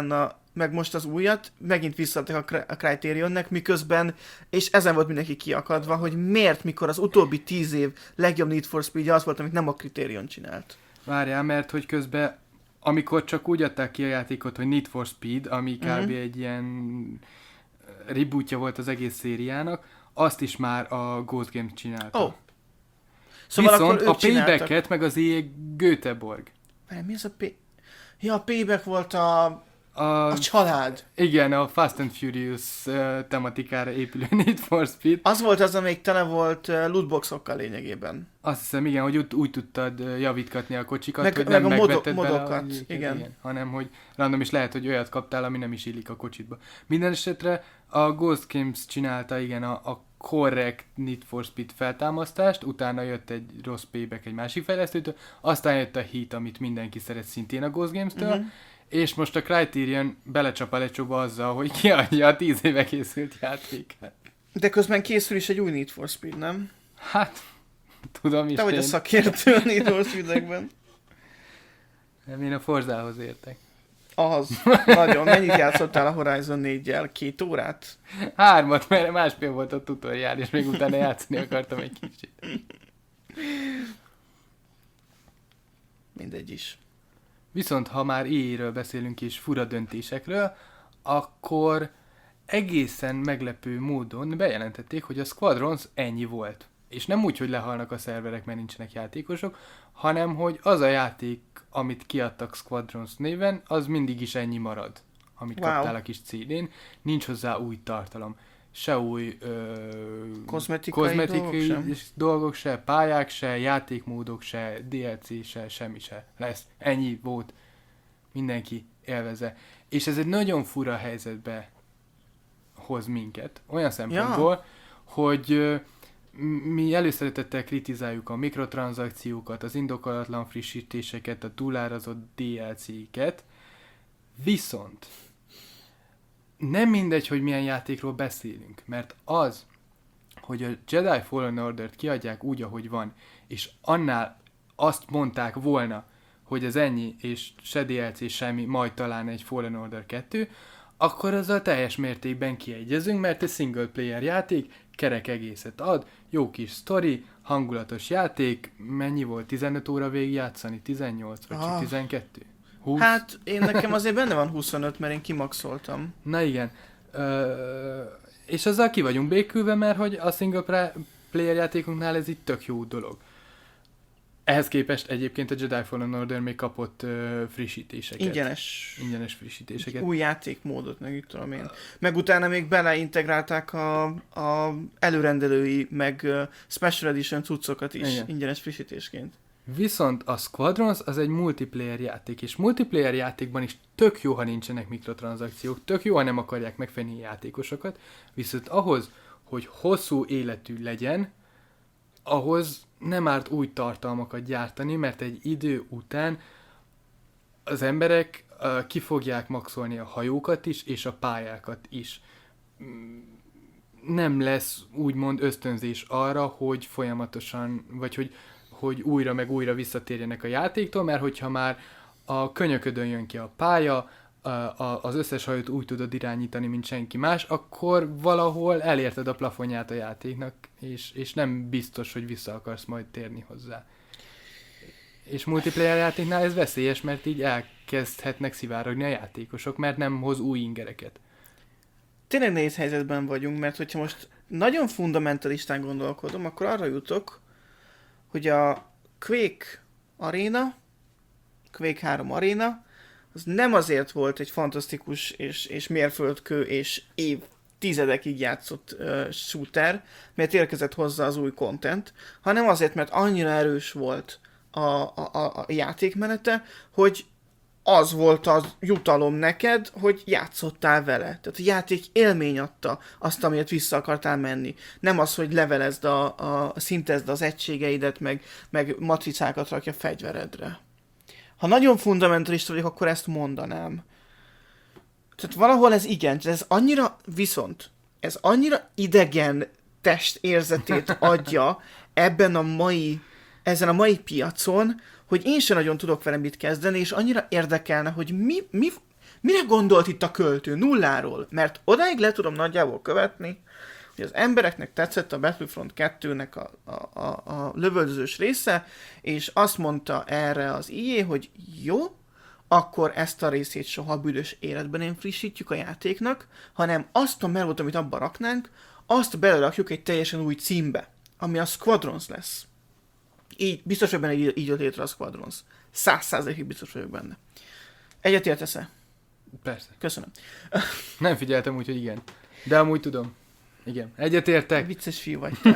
meg most az újat, megint visszaadtak a Criterionnek, miközben, és ezen volt mindenki kiakadva, hogy miért, mikor az utóbbi tíz év legjobb Need for Speed az volt, amit nem a Criterion csinált. Várjál, mert hogy közben, amikor csak úgy adták ki a játékot, hogy Need for Speed, ami kb. Mm-hmm. egy ilyen rebootja volt az egész szériának, azt is már a Ghost Games csinálta. Oh. Szóval viszont a Payback-et meg az é á Göteborg. Várj, mi az a Pay... Ja, a Payback volt a... A, a család. Igen, a Fast and Furious uh, tematikára épülő Need for Speed. Az volt az, amelyik tele volt uh, lootboxokkal lényegében. Azt hiszem, igen, hogy úgy, úgy tudtad uh, javítgatni a kocsikat, meg, hogy meg nem a megvetted modo- modokat, bele, a, igen. igen. Hanem, hogy random is lehet, hogy olyat kaptál, ami nem is illik a kocsitba. Minden esetre a Ghost Games csinálta, igen, a, a korrekt Need for Speed feltámasztást, utána jött egy rossz Payback egy másik fejlesztőtől, aztán jött a Heat, amit mindenki szeret szintén a Ghost Games-től, uh-huh. és most a Criterion belecsap a lecsóba azzal, hogy kiadja a tíz éve készült játékát. De közben készül is egy új Need for Speed, nem? Hát, tudom is. Te vagy a szakértő a Need for Speed-ekben. Nem, én a Forzához értek. Az. Nagyon. Mennyit játszottál a Horizon négyel? Két órát? Hármat, mert másfél volt a tutoriál, és még utána játszani akartam egy kicsit. Mindegy is. Viszont ha már é á-ről beszélünk és fura döntésekről, akkor egészen meglepő módon bejelentették, hogy a Squadrons ennyi volt. És nem úgy, hogy lehalnak a szerverek, mert nincsenek játékosok, hanem hogy az a játék, amit kiadtak Squadrons néven, az mindig is ennyi marad, amit wow. kaptál a kis cé dén. Nincs hozzá új tartalom. Se új ö, kozmetikai, kozmetikai dolgok, dolgok, dolgok, se pályák, se játékmódok, se dé el cé, se semmi se lesz. Ennyi volt. Mindenki élvezze. És ez egy nagyon fura helyzetbe hoz minket. Olyan szempontból, ja. hogy ö, mi előszeretettel kritizáljuk a mikrotranszakciókat, az indokolatlan frissítéseket, a túlárazott dé el cé-ket, viszont nem mindegy, hogy milyen játékról beszélünk, mert az, hogy a Jedi Fallen Order-t kiadják úgy, ahogy van, és annál azt mondták volna, hogy ez ennyi, és se dé el cé, semmi, majd talán egy Fallen Order kettő, akkor azzal teljes mértékben kiegyezünk, mert egy single player játék kerek egészet ad, jó kis sztori, hangulatos játék, mennyi volt? tizenöt óra végig játszani? tizennyolc vagy ah. tizenkettő? húsz? Hát én nekem azért benne van huszonöt, mert én kimaxoltam. Na igen. Ö, és azzal ki vagyunk békülve, mert hogy a single player játékunknál ez itt tök jó dolog. Ehhez képest egyébként a Jedi Fallen Order még kapott uh, frissítéseket. Ingyenes. Ingyenes frissítéseket. Új játékmódot, meg így tudom én. Meg utána még beleintegrálták a, a előrendelői, meg uh, Special Edition cuccokat is. Igen. Ingyenes frissítésként. Viszont a Squadrons az egy multiplayer játék, és multiplayer játékban is tök jó, ha nincsenek mikrotranszakciók, tök jó, ha nem akarják megfenni a játékosokat, viszont ahhoz, hogy hosszú életű legyen, ahhoz nem árt új tartalmakat gyártani, mert egy idő után az emberek uh, ki fogják maxolni a hajókat is, és a pályákat is. Nem lesz úgymond ösztönzés arra, hogy folyamatosan, vagy hogy, hogy újra meg újra visszatérjenek a játéktól, mert hogyha már a könyöködön jön ki a pálya, a, a, az összes hajót úgy tudod irányítani, mint senki más, akkor valahol elérted a plafonját a játéknak, és, és nem biztos, hogy vissza akarsz majd térni hozzá. És multiplayer játéknál ez veszélyes, mert így elkezdhetnek szivárogni a játékosok, mert nem hoz új ingereket. Tényleg nehéz helyzetben vagyunk, mert hogyha most nagyon fundamentalistán gondolkodom, akkor arra jutok, hogy a Quake Arena, Quake három Arena, az nem azért volt egy fantasztikus és, és mérföldkő és évtizedekig játszott uh, shooter, mert érkezett hozzá az új content, hanem azért, mert annyira erős volt a, a, a játékmenete, hogy az volt az jutalom neked, hogy játszottál vele. Tehát a játék élmény adta azt, amiért vissza akartál menni. Nem az, hogy levelezd a, a szintezd az egységeidet, meg, meg matricákat rakja a fegyveredre. Ha nagyon fundamentalista vagyok, akkor ezt mondanám. Tehát valahol ez igen, ez annyira, viszont ez annyira idegen testérzetét adja ebben a mai, ezen a mai piacon, hogy én sem nagyon tudok vele mit kezdeni, és annyira érdekelne, hogy mi, mi, Mire gondolt itt a költő? Nulláról. Mert odáig le tudom nagyjából követni, hogy az embereknek tetszett a Battlefront kettőnek a, a, a, a lövöldözős része, és azt mondta erre az í á, hogy jó, akkor ezt a részét soha büdös életben nem frissítjük a játéknak, hanem azt a melót, amit abba raknánk, azt belerakjuk egy teljesen új címbe, ami a Squadrons lesz. Így, biztos, hogy benne így, így jött létre a Squadrons. Száz százalékig biztos vagyok benne. Egyetértesz-e? Persze. Köszönöm. Nem figyeltem, úgyhogy igen. De amúgy tudom. Igen. Egyetértek. Vicces fiú vagy te.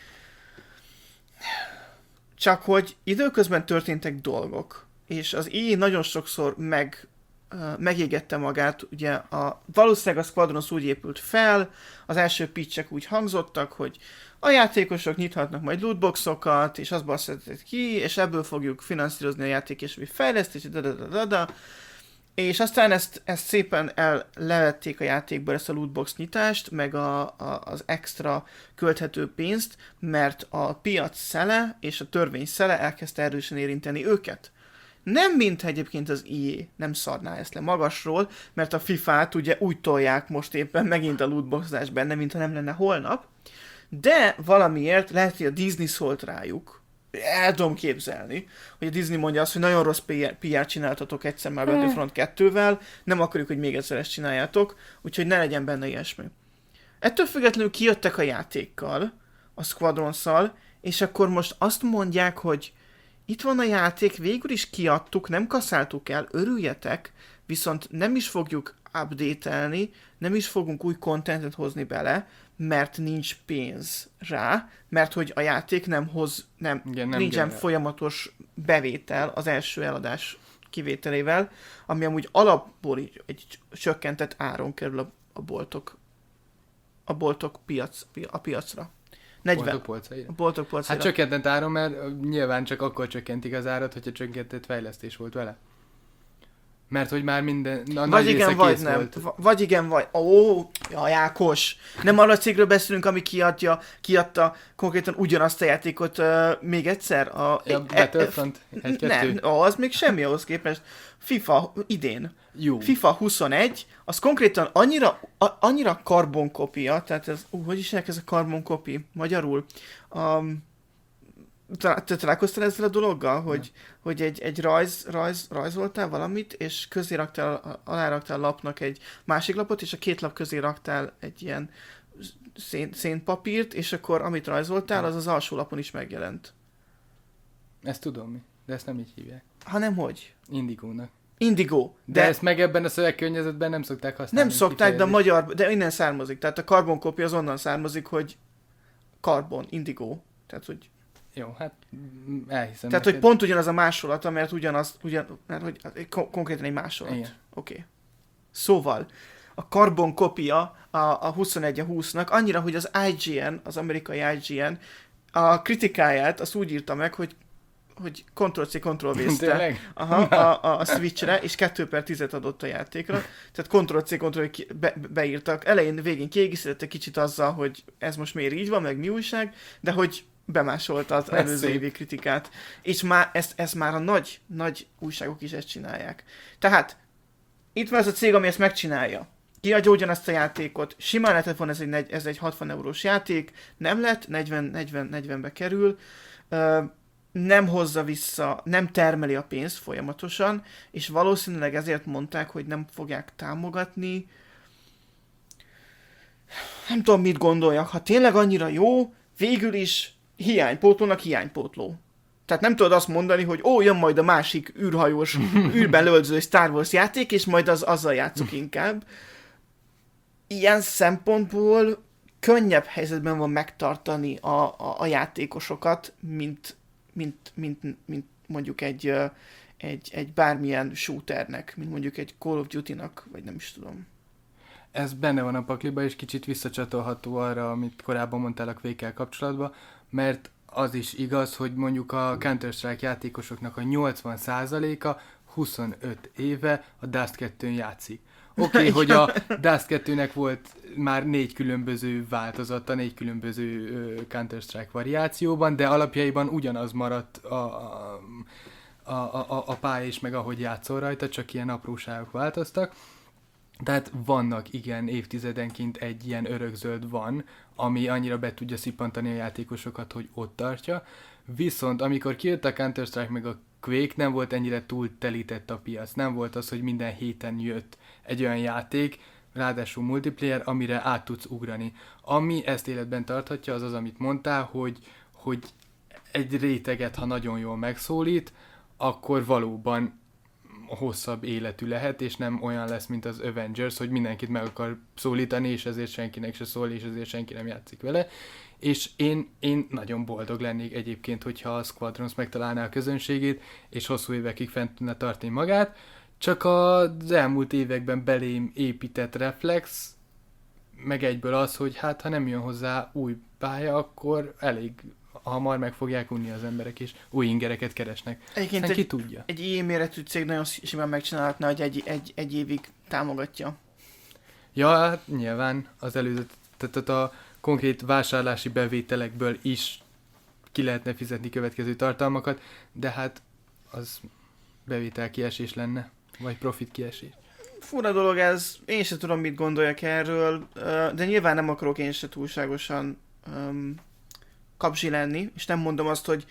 Csak hogy időközben történtek dolgok, és az í á nagyon sokszor meg, uh, megégette magát, ugye a, valószínűleg a Squadrons úgy épült fel, az első pitchek úgy hangzottak, hogy a játékosok nyithatnak majd lootboxokat, és azt basszetett ki, és ebből fogjuk finanszírozni a játék és fejlesztést, da-da-da-da-da. És aztán ezt, ezt szépen el levették a játékból, ezt a lootbox nyitást, meg a, a, az extra költhető pénzt, mert a piac szele és a törvény szele elkezdte erősen érinteni őket. Nem mintha egyébként az í á nem szarná ezt le magasról, mert a fifát ugye úgy tolják most éppen megint a lootboxozás benne, mintha nem lenne holnap, de valamiért lehet, hogy a Disney szólt rájuk, el tudom képzelni, hogy a Disney mondja azt, hogy nagyon rossz pé er csináltatok egyszer már Battlefront kettővel, nem akarjuk, hogy még egyszer ezt csináljátok, úgyhogy ne legyen benne ilyesmi. Ettől függetlenül kijöttek a játékkal, a Squadronsszal, és akkor most azt mondják, hogy itt van a játék, végül is kiadtuk, nem kaszáltuk el, örüljetek, viszont nem is fogjuk update-elni, nem is fogunk új contentet hozni bele, mert nincs pénz rá, mert hogy a játék nem hoz, nem, Igen, nem nincsen generál. Folyamatos bevétel az első eladás kivételével, ami amúgy alapból így egy csökkentett áron kerül a, a boltok a boltok piac, a piacra. negyven Boltok polcaira. A boltok polcaira. Hát csökkentett áron, mert nyilván csak akkor csökkentik az árat, hogyha csökkentett fejlesztés volt vele. Mert hogy már minden... A vagy igen, vagy nem. Volt. Vagy igen, vagy... Ó, jaj, Ákos! Nem arra a cégről beszélünk, ami kiadja, kiadta konkrétan ugyanazt a játékot uh, még egyszer? A, ja, Battlefront egy Nem, ó, az még semmi ahhoz képest. FIFA idén. Jó. FIFA huszonegy, az konkrétan annyira, a, annyira karbonkopia, tehát ez... Ú, hogy is ez a karbonkopi? Magyarul? Um, Te találkoztál ezzel a dologgal, hogy, hogy egy, egy rajz, rajz, rajzoltál valamit, és közé raktál, aláraktál lapnak egy másik lapot, és a két lap közé raktál egy ilyen szén, szénpapírt, és akkor amit rajzoltál, az az alsó lapon is megjelent. Ezt tudom mi, de ezt nem így hívják. Hanem hogy? Indigónak. Indigo. De, de ezt meg ebben a szövegkörnyezetben nem szokták használni. Nem szokták, de a magyar, de innen származik. Tehát a karbonkopia az onnan származik, hogy karbon, indigo. Tehát, hogy jó, hát elhiszem. Tehát, neked. Hogy pont ugyanaz a másolata, mert ugyanaz, ugyan, mert hogy kon- konkrétan egy másolat. Oké. Okay. Szóval, a karbonkopia a, a huszonegy a húsznak annyira, hogy az I G N, az amerikai I G N a kritikáját azt úgy írta meg, hogy hogy Ctrl-C, Ctrl-V-zte aha, a, a Switchre, és kettő per tízet adott a játékra. Tehát Ctrl-C, Ctrl-V be, beírtak. Elején, végén kiegészítette kicsit azzal, hogy ez most miért így van, meg mi újság, de hogy bemásolta az előző évi kritikát. És már ezt, ezt már a nagy, nagy újságok is ezt csinálják. Tehát itt van ez a cég, ami ezt megcsinálja. Kiadja ugyanazt a játékot. Simán lehetett volna ez egy, ez egy hatvan eurós játék. Nem lett, negyven-negyvenbe kerül. Uh, nem hozza vissza, nem termeli a pénzt folyamatosan, és valószínűleg ezért mondták, hogy nem fogják támogatni. Nem tudom, mit gondoljak. Ha tényleg annyira jó, végül is hiánypótlónak hiánypótló. Tehát nem tudod azt mondani, hogy ó, jön majd a másik űrhajós, űrben lövöldöző Star Wars játék, és majd az azzal játszok inkább. Ilyen szempontból könnyebb helyzetben van megtartani a, a, a játékosokat, mint, mint, mint, mint mondjuk egy, egy, egy bármilyen shooternek, mint mondjuk egy Call of Duty-nak, vagy nem is tudom. Ez benne van a pakliba, és kicsit visszacsatolható arra, amit korábban mondtál a Quake-kel kapcsolatban, mert az is igaz, hogy mondjuk a Counter-Strike játékosoknak a nyolcvan százaléka huszonöt éve a Dust kettőn játszik. Oké, okay, hogy a Dust kettőnek volt már négy különböző változata, négy különböző Counter-Strike variációban, de alapjaiban ugyanaz maradt a, a, a, a, a pálya is, meg ahogy játszol rajta, csak ilyen apróságok változtak. Tehát vannak, igen, évtizedenként egy ilyen örökzöld van, ami annyira be tudja szippantani a játékosokat, hogy ott tartja. Viszont amikor kijött a Counter-Strike meg a Quake, nem volt ennyire túl telített a piac. Nem volt az, hogy minden héten jött egy olyan játék, ráadásul multiplayer, amire át tudsz ugrani. Ami ezt életben tarthatja, az az, amit mondtál, hogy, hogy egy réteget, ha nagyon jól megszólít, akkor valóban hosszabb életű lehet, és nem olyan lesz, mint az Avengers, hogy mindenkit meg akar szólítani, és ezért senkinek se szól, és ezért senki nem játszik vele. És én, én nagyon boldog lennék egyébként, hogyha a Squadrons megtalálná a közönségét, és hosszú évekig fent tudna tartani magát, csak az elmúlt években belém épített reflex, meg egyből az, hogy hát ha nem jön hozzá új pálya, akkor elég hamar meg fogják unni az emberek, és új ingereket keresnek. Egyébként egy, ki tudja. Egy ilyen méretű cég nagyon simán megcsinálhatna, hogy egy, egy, egy évig támogatja. Ja, hát nyilván az előző, tehát a konkrét vásárlási bevételekből is ki lehetne fizetni következő tartalmakat, de hát az bevétel kiesés lenne, vagy profit kiesés. Fura dolog ez, én sem tudom, mit gondoljak erről, de nyilván nem akarok én se túlságosan um, kapzsi lenni, és nem mondom azt, hogy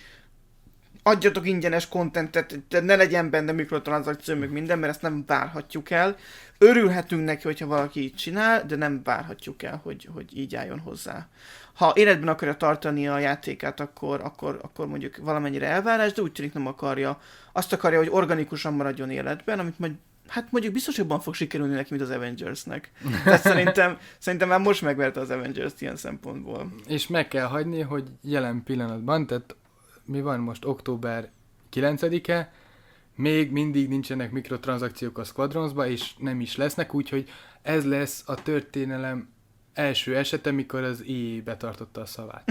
adjatok ingyenes kontentet, ne legyen benne mikrotranszakció, meg minden, mert ezt nem várhatjuk el. Örülhetünk neki, hogyha valaki így csinál, de nem várhatjuk el, hogy, hogy így álljon hozzá. Ha életben akarja tartani a játékát, akkor, akkor, akkor mondjuk valamennyire elvárás, de úgy tűnik nem akarja. Azt akarja, hogy organikusan maradjon életben, amit majd, hát mondjuk biztos jobban fog sikerülni neki, mint az Avengersnek. Tehát szerintem, szerintem már most megverte az Avengers-t ilyen szempontból. És meg kell hagyni, hogy jelen pillanatban, tehát mi van most, október kilencedike, még mindig nincsenek mikrotranszakciók a Squadronsba, és nem is lesznek, úgyhogy ez lesz a történelem első esete, mikor az é á betartotta a szavát.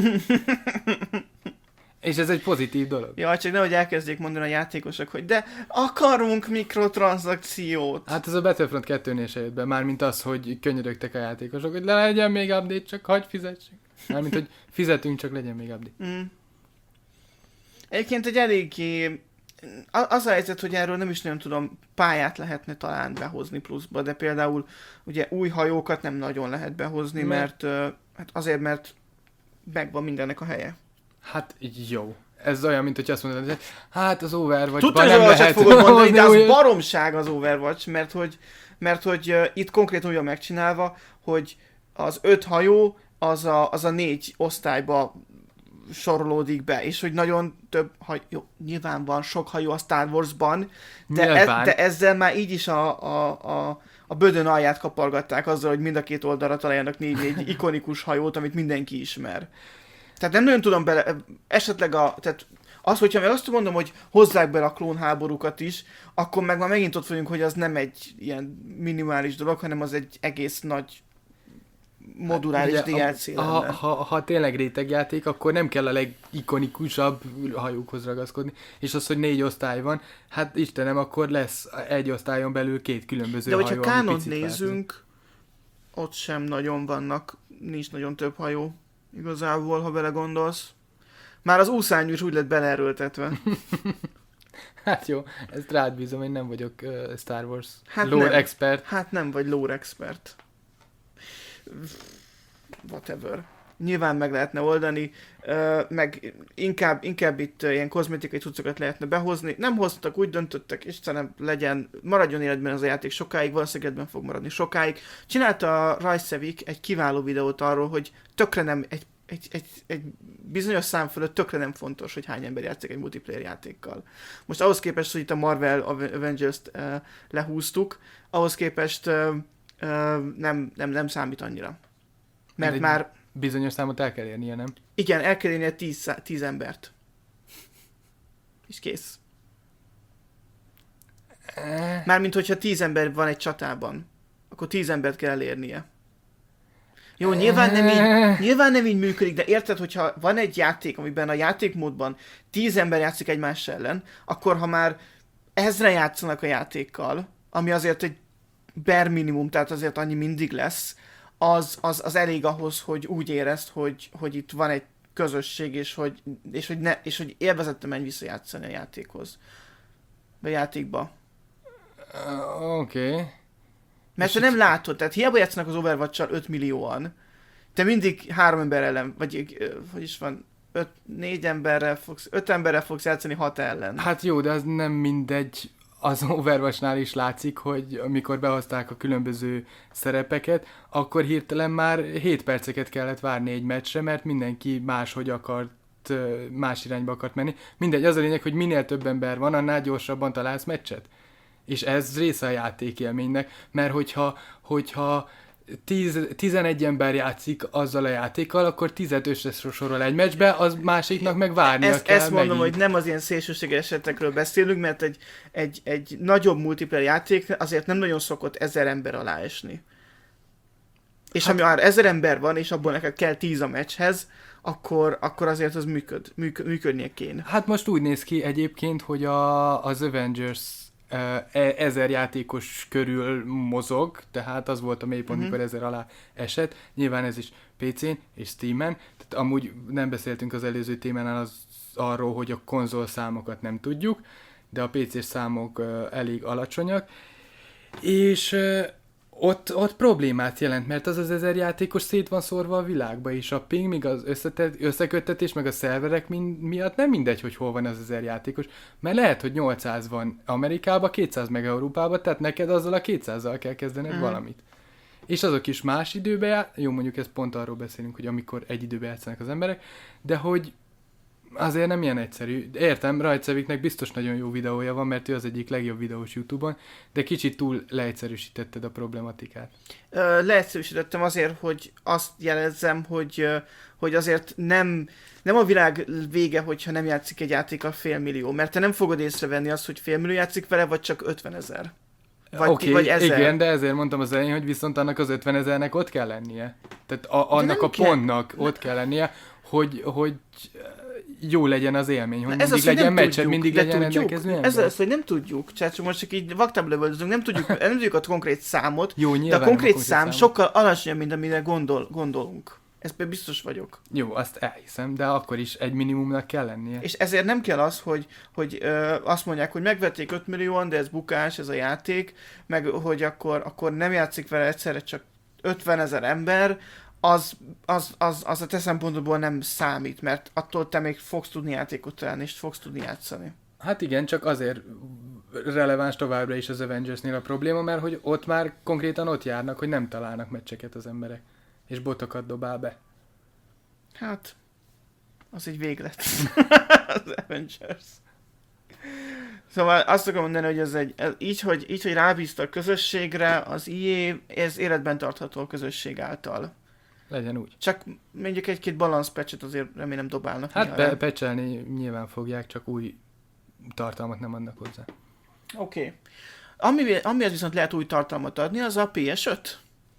És ez egy pozitív dolog. Ja, csak nehogy elkezdjék mondani a játékosok, hogy de akarunk mikrotranszakciót. Hát ez a Battlefront kettőnél se jött be, mármint az, hogy könyörögtek a játékosok, hogy le legyen még update, csak hagyj fizessünk. Mármint, hogy fizetünk, csak legyen még update. Mm. Egyébként egy eléggé... Az a helyzet, hogy erről nem is nagyon tudom, pályát lehetne talán behozni pluszba, de például ugye új hajókat nem nagyon lehet behozni, mert, mert hát azért, mert megvan mindennek a helye. Hát jó. Ez olyan, mint hogy azt mondod, hogy hát az Overwatch-ban Tudta, nem lehet fogod mondani, de az új... baromság az Overwatch, mert hogy, mert hogy uh, itt konkrétan olyan megcsinálva, hogy az öt hajó az a, az a négy osztályba sorolódik be, és hogy nagyon több hajó, jó, nyilván van sok hajó a Star Warsban, de, e, de ezzel már így is a, a, a, a bödön alját kapargatták azzal, hogy mind a két oldalra találjanak négy-négy ikonikus hajót, amit mindenki ismer. Tehát nem nagyon tudom bele, esetleg a, tehát az, hogyha meg azt mondom, hogy hozzák bele a klónháborúkat is, akkor meg már megint ott vagyunk, hogy az nem egy ilyen minimális dolog, hanem az egy egész nagy moduláris hát, dé el cé lenne. Ha, ha, ha tényleg rétegjáték, akkor nem kell a legikonikusabb hajókhoz ragaszkodni. És az, hogy négy osztály van, hát Istenem, akkor lesz egy osztályon belül két különböző hajó. De hogyha Kánont nézünk, változik. Ott sem nagyon vannak, nincs nagyon több hajó. Igazából, ha belegondolsz. Már az úszányűs úgy lett beleerőltetve. Hát jó, ezt rád bízom, hogy nem vagyok uh, Star Wars hát lore nem. expert. Hát nem vagy lore expert. Whatever. Nyilván meg lehetne oldani, uh, meg inkább, inkább itt uh, ilyen kozmetikai cuccokat lehetne behozni. Nem hoztak, úgy döntöttek, Istenem, legyen, maradjon életben az a játék sokáig, valószínűleg életben fog maradni sokáig. Csinálta a Rajszevik egy kiváló videót arról, hogy tökre nem, egy, egy, egy, egy bizonyos szám fölött tökre nem fontos, hogy hány ember játszik egy multiplayer játékkal. Most ahhoz képest, hogy itt a Marvel Avengers-t uh, lehúztuk, ahhoz képest uh, uh, nem, nem, nem számít annyira. Mert már... Bizonyos számot el kell érnie, nem? Igen, el kell érnie tíz, tíz embert. És kész. Mármint, hogyha tíz ember van egy csatában, akkor tíz embert kell elérnie. Jó, nyilván nem, így, nyilván nem így működik, de érted, hogyha van egy játék, amiben a játékmódban tíz ember játszik egymás ellen, akkor ha már ezren játszanak a játékkal, ami azért egy bare minimum, tehát azért annyi mindig lesz, az, az, az elég ahhoz, hogy úgy érezd, hogy, hogy itt van egy közösség, és hogy, és hogy, ne, és hogy élvezettel menj visszajátszani a játékhoz. a játékba. Uh, Oké. Okay. Mert te nem látod, tehát hiába játszanak az Overwatch-sal öt millióan, te mindig három ember ellen, vagy hogy is van, öt, négy emberrel fogsz, öt emberrel fogsz játszani hat ellen. Hát jó, de az nem mindegy. Az Overwatchnál is látszik, hogy amikor behozták a különböző szerepeket, akkor hirtelen már hét perceket kellett várni egy meccsre, mert mindenki máshogy akart, más irányba akart menni. Mindegy, az a lényeg, hogy minél több ember van, annál gyorsabban találsz meccset. És ez része a játékélménynek, mert hogyha, hogyha tíz, tizenegy ember játszik azzal a játékkal, akkor tízet összesorol egy meccsbe, az másiknak meg várnia ezt, kell. Ezt mondom, megint. hogy nem az ilyen szélsőséges esetekről beszélünk, mert egy, egy, egy nagyobb multiplayer játék azért nem nagyon szokott ezer ember alá esni. És hát, ha már ezer ember van, és abból neked kell tíz a meccshez, akkor, akkor azért az működ, működ, működnie kéne. Hát most úgy néz ki egyébként, hogy a, az Avengers ezer játékos körül mozog, tehát az volt a mélypont, uh-huh. mikor ezer alá esett. Nyilván ez is pé cén és Steamen, tehát amúgy nem beszéltünk az előző témánál az arról, hogy a konzol számokat nem tudjuk, de a pé cés számok uh, elég alacsonyak, és uh, ott, ott problémát jelent, mert az az ezer játékos szét van szórva a világba, és a ping, még az összetet, összeköttetés, meg a szerverek mind, miatt nem mindegy, hogy hol van az ezer játékos, mert lehet, hogy nyolcszáz van Amerikában, kétszáz meg Európában, tehát neked azzal a kétszázzal kell kezdened uh-huh. valamit. És azok is más időben jár, jó, mondjuk ez pont arról beszélünk, hogy amikor egy időben játszanak az emberek, de hogy azért nem ilyen egyszerű. Értem, Rajceviknek biztos nagyon jó videója van, mert ő az egyik legjobb videós YouTube-on, de kicsit túl leegyszerűsítetted a problematikát. Ö, leegyszerűsítettem azért, hogy azt jelezzem, hogy, hogy azért nem, nem a világ vége, hogyha nem játszik egy játékkal félmillió, mert te nem fogod észrevenni azt, hogy félmillió játszik vele, vagy csak ötvenezer. Vagy, okay, vagy ezer. Igen, de ezért mondtam az elején, hogy viszont annak az ötvenezernek ott kell lennie. Tehát a, annak a kell. pontnak ott kell lennie, hogy, hogy jó legyen az élmény, hogy ez mindig az, legyen meccsed, tudjuk, mindig legyen rendelkező ember. Ez az, hogy nem tudjuk, csak most csak így vaktább lövöldözünk, nem tudjuk, nem tudjuk a konkrét számot, jó, de a konkrét, a konkrét szám számot. Sokkal alacsonyabb, mint amire gondol, gondolunk. Ezt például biztos vagyok. Jó, azt elhiszem, de akkor is egy minimumnak kell lennie. És ezért nem kell az, hogy, hogy ö, azt mondják, hogy megvették öt millióan, de ez bukás, ez a játék, meg hogy akkor, akkor nem játszik vele egyszerre csak ötvenezer ember, az, az, az, az a te szempontból nem számít, mert attól te még fogsz tudni játékot találni, és fogsz tudni játszani. Hát igen, csak azért releváns továbbra is az Avengersnél a probléma, mert hogy ott már konkrétan ott járnak, hogy nem találnak meccseket az emberek, és botokat dobál be. Hát, az egy véglet. Az Avengers. Szóval azt akarom mondani, hogy ez egy, ez így, hogy, így, hogy rábízta a közösségre, az í á, ez életben tartható a közösség által. Legyen úgy. Csak mondjuk egy-két balance patchet azért remélem dobálnak. Hát be, patchelni nyilván fogják, csak új tartalmat nem adnak hozzá. Oké. Okay. Ami, amihez viszont lehet új tartalmat adni, az a pé es öt.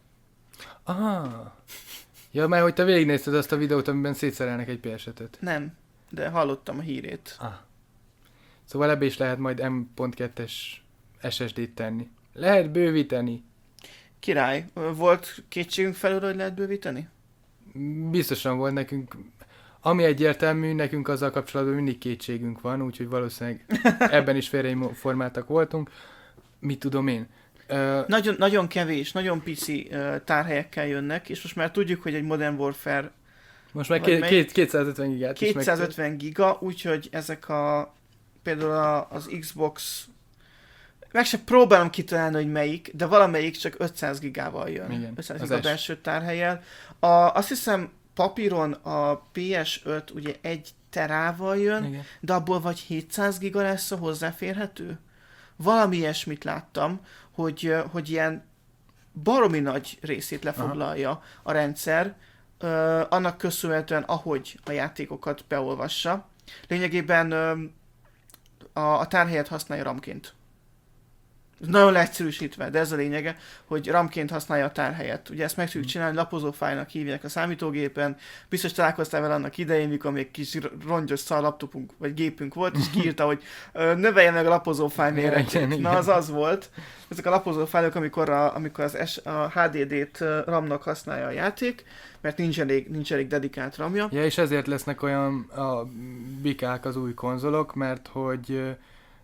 Aha. Ja, mert hogy te végignézted azt a videót, amiben szétszerelnek egy pé es ötöt. Nem, de hallottam a hírét. Ah. Szóval ebbe is lehet majd em pont kettes es es dét tenni. Lehet bővíteni. Király. Volt kétségünk felül, hogy lehet bővíteni? Biztosan volt nekünk. Ami egyértelmű, nekünk azzal kapcsolatban mindig kétségünk van, úgyhogy valószínűleg ebben is félreinformáltak voltunk. Mit tudom én? Uh, nagyon, nagyon kevés, nagyon pici uh, tárhelyekkel jönnek, és most már tudjuk, hogy egy Modern Warfare most már két, két, kétszázötven gigát kétszázötven giga, úgyhogy ezek a például a, az Xbox meg se próbálom kitalálni, hogy melyik, de valamelyik csak ötszáz gigával jön. Igen, ötszáz giga belső tárhellyel. A, azt hiszem papíron a pé es öt ugye egy terával jön, igen, de abból vagy hétszáz giga lesz a hozzáférhető. Valami ilyesmit láttam, hogy, hogy ilyen baromi nagy részét lefoglalja aha, a rendszer, uh, annak köszönhetően, ahogy a játékokat beolvassa. Lényegében uh, a, a tárhelyet használja ramként. Nagyon leegyszerűsítve, de ez a lényege, hogy ramként használja a tárhelyet. Ugye ezt meg tudjuk csinálni, lapozófájlnak hívják a számítógépen. Biztos találkoztál vele annak idején, mikor még kis rongyos szar laptopunk vagy gépünk volt, és kiírta, hogy növelje meg a lapozófájl méretét. Na, az az volt. Ezek a lapozófájlok, amikor, a, amikor az S, a há dé dét ramnak használja a játék, mert nincs elég, nincs elég dedikált ramja. Ja, és ezért lesznek olyan a bikák az új konzolok, mert hogy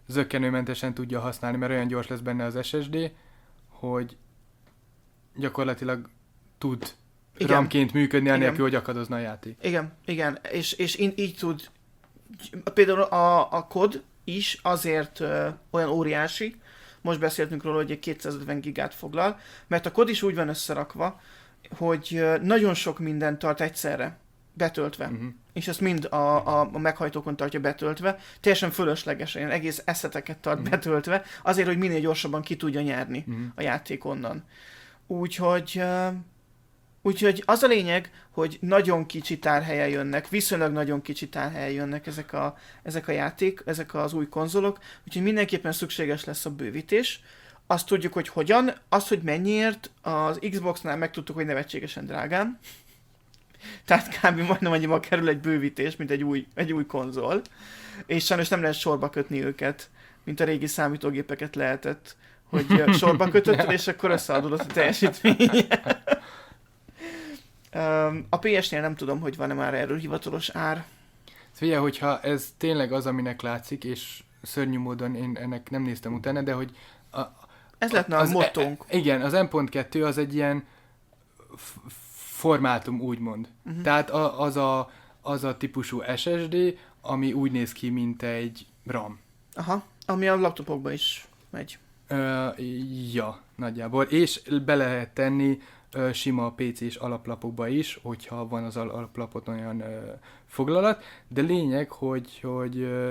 zökkenőmentesen tudja használni, mert olyan gyors lesz benne az es es dé, hogy gyakorlatilag tud igen. ramként működni, anélkül, hogy akadozna a játék. Igen, igen, és, és így tud, például a, a kod is azért ö, olyan óriási, most beszéltünk róla, hogy egy kétszázötven gigát foglal, mert a kod is úgy van összerakva, hogy ö, nagyon sok mindent tart egyszerre betöltve, uh-huh. és ezt mind a, a, a meghajtókon tartja betöltve, teljesen fölöslegesen, egész eszeteket tart uh-huh. betöltve, azért, hogy minél gyorsabban ki tudja nyerni uh-huh. a játék onnan. Úgyhogy, uh, úgyhogy az a lényeg, hogy nagyon kicsi tárhelyen jönnek, viszonylag nagyon kicsi tárhelyen jönnek ezek a, ezek a játék, ezek az új konzolok, úgyhogy mindenképpen szükséges lesz a bővítés. Azt tudjuk, hogy hogyan, azt, hogy mennyiért, az Xboxnál megtudtuk, hogy nevetségesen drágán. Tehát kb. Majdnem annyiba kerül egy bővítés, mint egy új, egy új konzol. És sajnos nem lehet sorba kötni őket, mint a régi számítógépeket lehetett, hogy sorba kötötted, és akkor összeadod a teljesítménye. A pé esnél nem tudom, hogy van-e már erről hivatalos ár. Figyelj, hogyha ez tényleg az, aminek látszik, és szörnyű módon én ennek nem néztem utána, de hogy a, ez lehetne a mottónk. E, igen, az em pont kettő az egy ilyen f- formátum, úgymond. Uh-huh. Tehát a, az, a, az a típusú es es dé, ami úgy néz ki, mint egy RAM. Aha, ami a laptopokba is megy. Uh, ja, nagyjából. És be lehet tenni uh, sima pé cés alaplapokba is, hogyha van az alaplapot olyan uh, foglalat, de lényeg, hogy, hogy uh,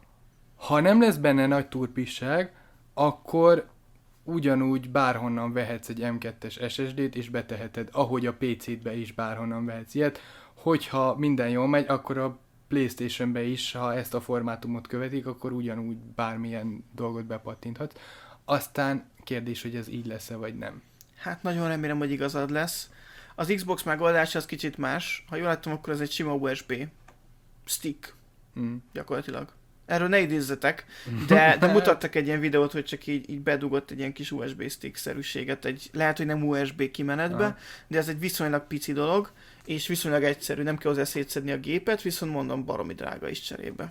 ha nem lesz benne nagy turpisság, akkor ugyanúgy bárhonnan vehetsz egy em kettes es es dét, és beteheted, ahogy a pé cédbe is bárhonnan vehetsz ilyet. Hogyha minden jól megy, akkor a PlayStation-be is, ha ezt a formátumot követik, akkor ugyanúgy bármilyen dolgot bepattinthatsz. Aztán kérdés, hogy ez így lesz-e, vagy nem. Hát nagyon remélem, hogy igazad lesz. Az Xbox megoldása az kicsit más. Ha jól láttam, akkor ez egy sima u es bé stick. Mm. Gyakorlatilag. Erről ne idézzetek, de, de mutattak egy ilyen videót, hogy csak így, így bedugott egy ilyen kis u es bé stick-szerűséget. Egy, lehet, hogy nem u es bé kimenetbe, ah. de ez egy viszonylag pici dolog, és viszonylag egyszerű. Nem kell hozzá szétszedni a gépet, viszont mondom, baromi drága is cserébe.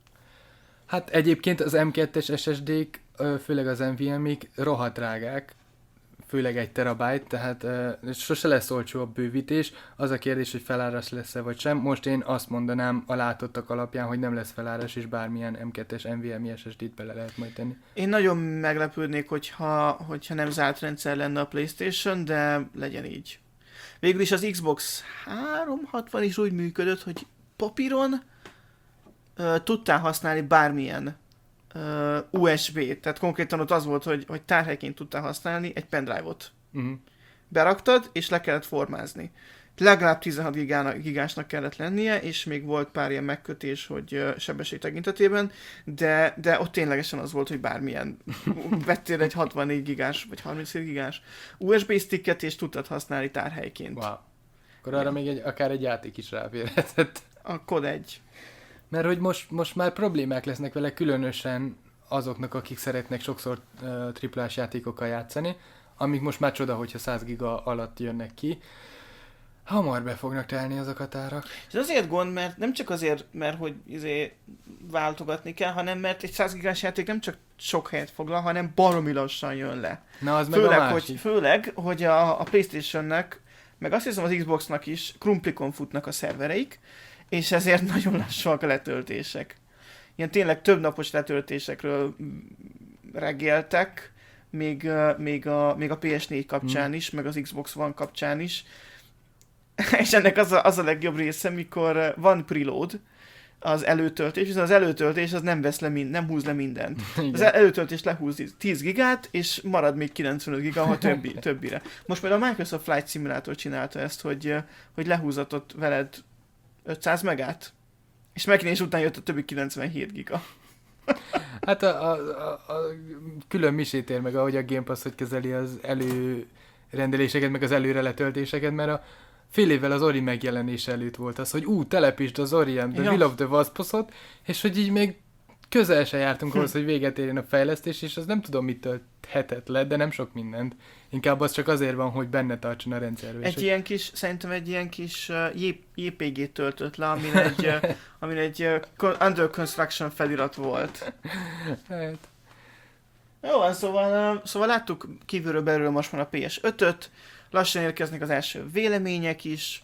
Hát egyébként az em kettes es es dék, főleg az en vé em-ik rohadt drágák, főleg egy terabájt, tehát uh, sose lesz olcsó a bővítés. Az a kérdés, hogy feláras lesz-e vagy sem. Most én azt mondanám a látottak alapján, hogy nem lesz feláras, és bármilyen em kettes en vé em-i es es dét bele lehet majd tenni. Én nagyon meglepődnék, hogyha, hogyha nem zárt rendszer lenne a PlayStation, de legyen így. Végül is az Xbox háromszázhatvan is úgy működött, hogy papíron uh, tudtál használni bármilyen Uh, u es bé, tehát konkrétan ott az volt, hogy, hogy tárhelyként tudtál használni egy pendrive-ot. Uh-huh. Beraktad, és le kellett formázni. Legalább tizenhat gigásnak kellett lennie, és még volt pár ilyen megkötés, hogy uh, sebesség tekintetében, de, de ott ténylegesen az volt, hogy bármilyen vettél egy hatvannégy gigás, vagy harminchét gigás u es bé sticket, és tudtad használni tárhelyként. Wow. Akkor arra ja. még egy, akár egy játék is ráférhetett. A kod egy. Mert hogy most, most már problémák lesznek vele, különösen azoknak, akik szeretnek sokszor uh, triplás játékokkal játszani, amik most már csoda, hogyha száz giga alatt jönnek ki. Hamar be fognak telni azok a tárak. És azért gond, mert nem csak azért, mert hogy izé váltogatni kell, hanem mert egy száz gigás játék nem csak sok helyet foglal, hanem baromi lassan jön le. Na, az főleg, meg a másik. Hogy, főleg, hogy a, a PlayStation-nek, meg azt hiszem az Xbox-nak is krumplikon futnak a szervereik, és ezért nagyon lassúak a letöltések. Ilyen tényleg több napos letöltésekről regéltek, még, még, a, még a pé es négy kapcsán hmm. is, meg az Xbox One kapcsán is. És ennek az a, az a legjobb része, mikor van preload, az előtöltés, viszont az előtöltés az nem vesz le mind, nem húz le mindent. Igen. Az előtöltés lehúz tíz gigát, és marad még kilencvenöt giga, ha többi, többire. Most például a Microsoft Flight Simulator csinálta ezt, hogy, hogy lehúzatott veled ötszáz megát, és megint után jött a többi kilencvenhét giga. Hát a, a, a, a külön misét ér meg, ahogy a Game Pass hogy kezeli az előrendeléseket, meg az előre letöltéseket, mert a fél évvel az Ori megjelenése előtt volt az, hogy ú, telepítsd az Orient, The Will of the Waspos-ot, és hogy így még közel se jártunk ahhoz, hogy véget érjen a fejlesztés, és az nem tudom, mit tölthetett le, de nem sok mindent. Inkább az csak azért van, hogy benne tartson a rendszerbe. Egy ilyen kis, szerintem egy ilyen kis uh, jé pé gét töltött le, amin egy, uh, amin egy uh, under construction felirat volt. Hát. Jó, szóval, uh, szóval láttuk kívülről belül most már a pé es ötöt, lassan érkeznek az első vélemények is,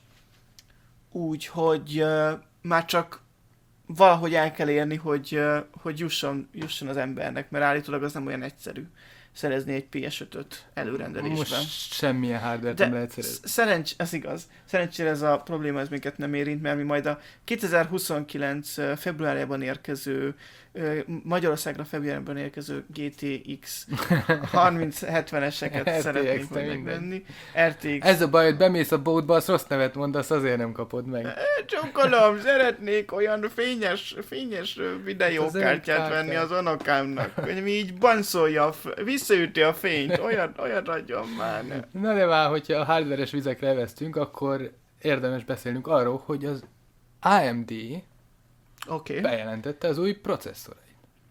úgyhogy uh, már csak valahogy el kell érni, hogy, uh, hogy jusson, jusson az embernek, mert állítólag az nem olyan egyszerű szerezni egy pé es ötöt előrendelésben. Most semmilyen hardware nem lehet szerezni. Szerencs, ez igaz. Szerencsére ez a probléma ez minket nem érint, mert mi majd a kétezer-huszonkilenc februárjában érkező, Magyarországra februárban érkező gé té iksz harminc hetveneseket szeretnénk megvenni. er té iksz. Ez a baj, hogy bemész a boltba, azt rossz nevet mondasz, azért nem kapod meg. Csókolom, szeretnék olyan fényes, fényes videókártyát venni az unokámnak, hogy mi így banszolja, a f- visszaüti a fényt, olyan, olyan adjon már. Ne. Na de már, hogyha a hardveres vizekre elvesztünk, akkor érdemes beszélnünk arról, hogy az á em dé okay. bejelentette az új processzorait.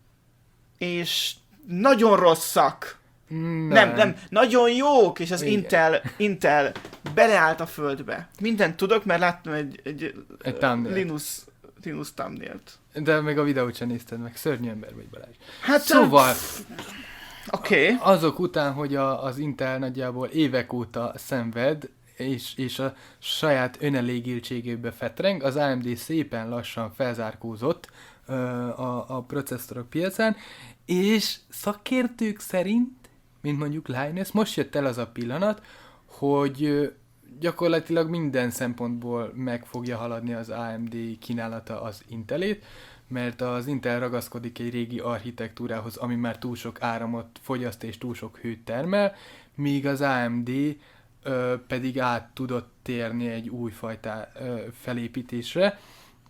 És nagyon rosszak. Nem, nem, nem nagyon jók, és az Igen. Intel, Intel beleállt a földbe. Mindent tudok, mert láttam egy, egy, egy Linus, Linus thumbnailt. De még a videót sem nézted meg, szörnyű ember vagy, Balázs. Hát szóval, oké. Okay. Azok után, hogy a, az Intel nagyjából évek óta szenved, és, és a saját önelégültségébe fetreng, az á em dé szépen lassan felzárkózott ö, a, a processzorok piacán, és szakértők szerint, mint mondjuk Linus, most jött el az a pillanat, hogy gyakorlatilag minden szempontból meg fogja haladni az á em dé kínálata az Intelét, mert az Intel ragaszkodik egy régi architektúrához, ami már túl sok áramot fogyaszt és túl sok hőt termel, míg az á em dé ö, pedig át tudott térni egy újfajta ö, felépítésre,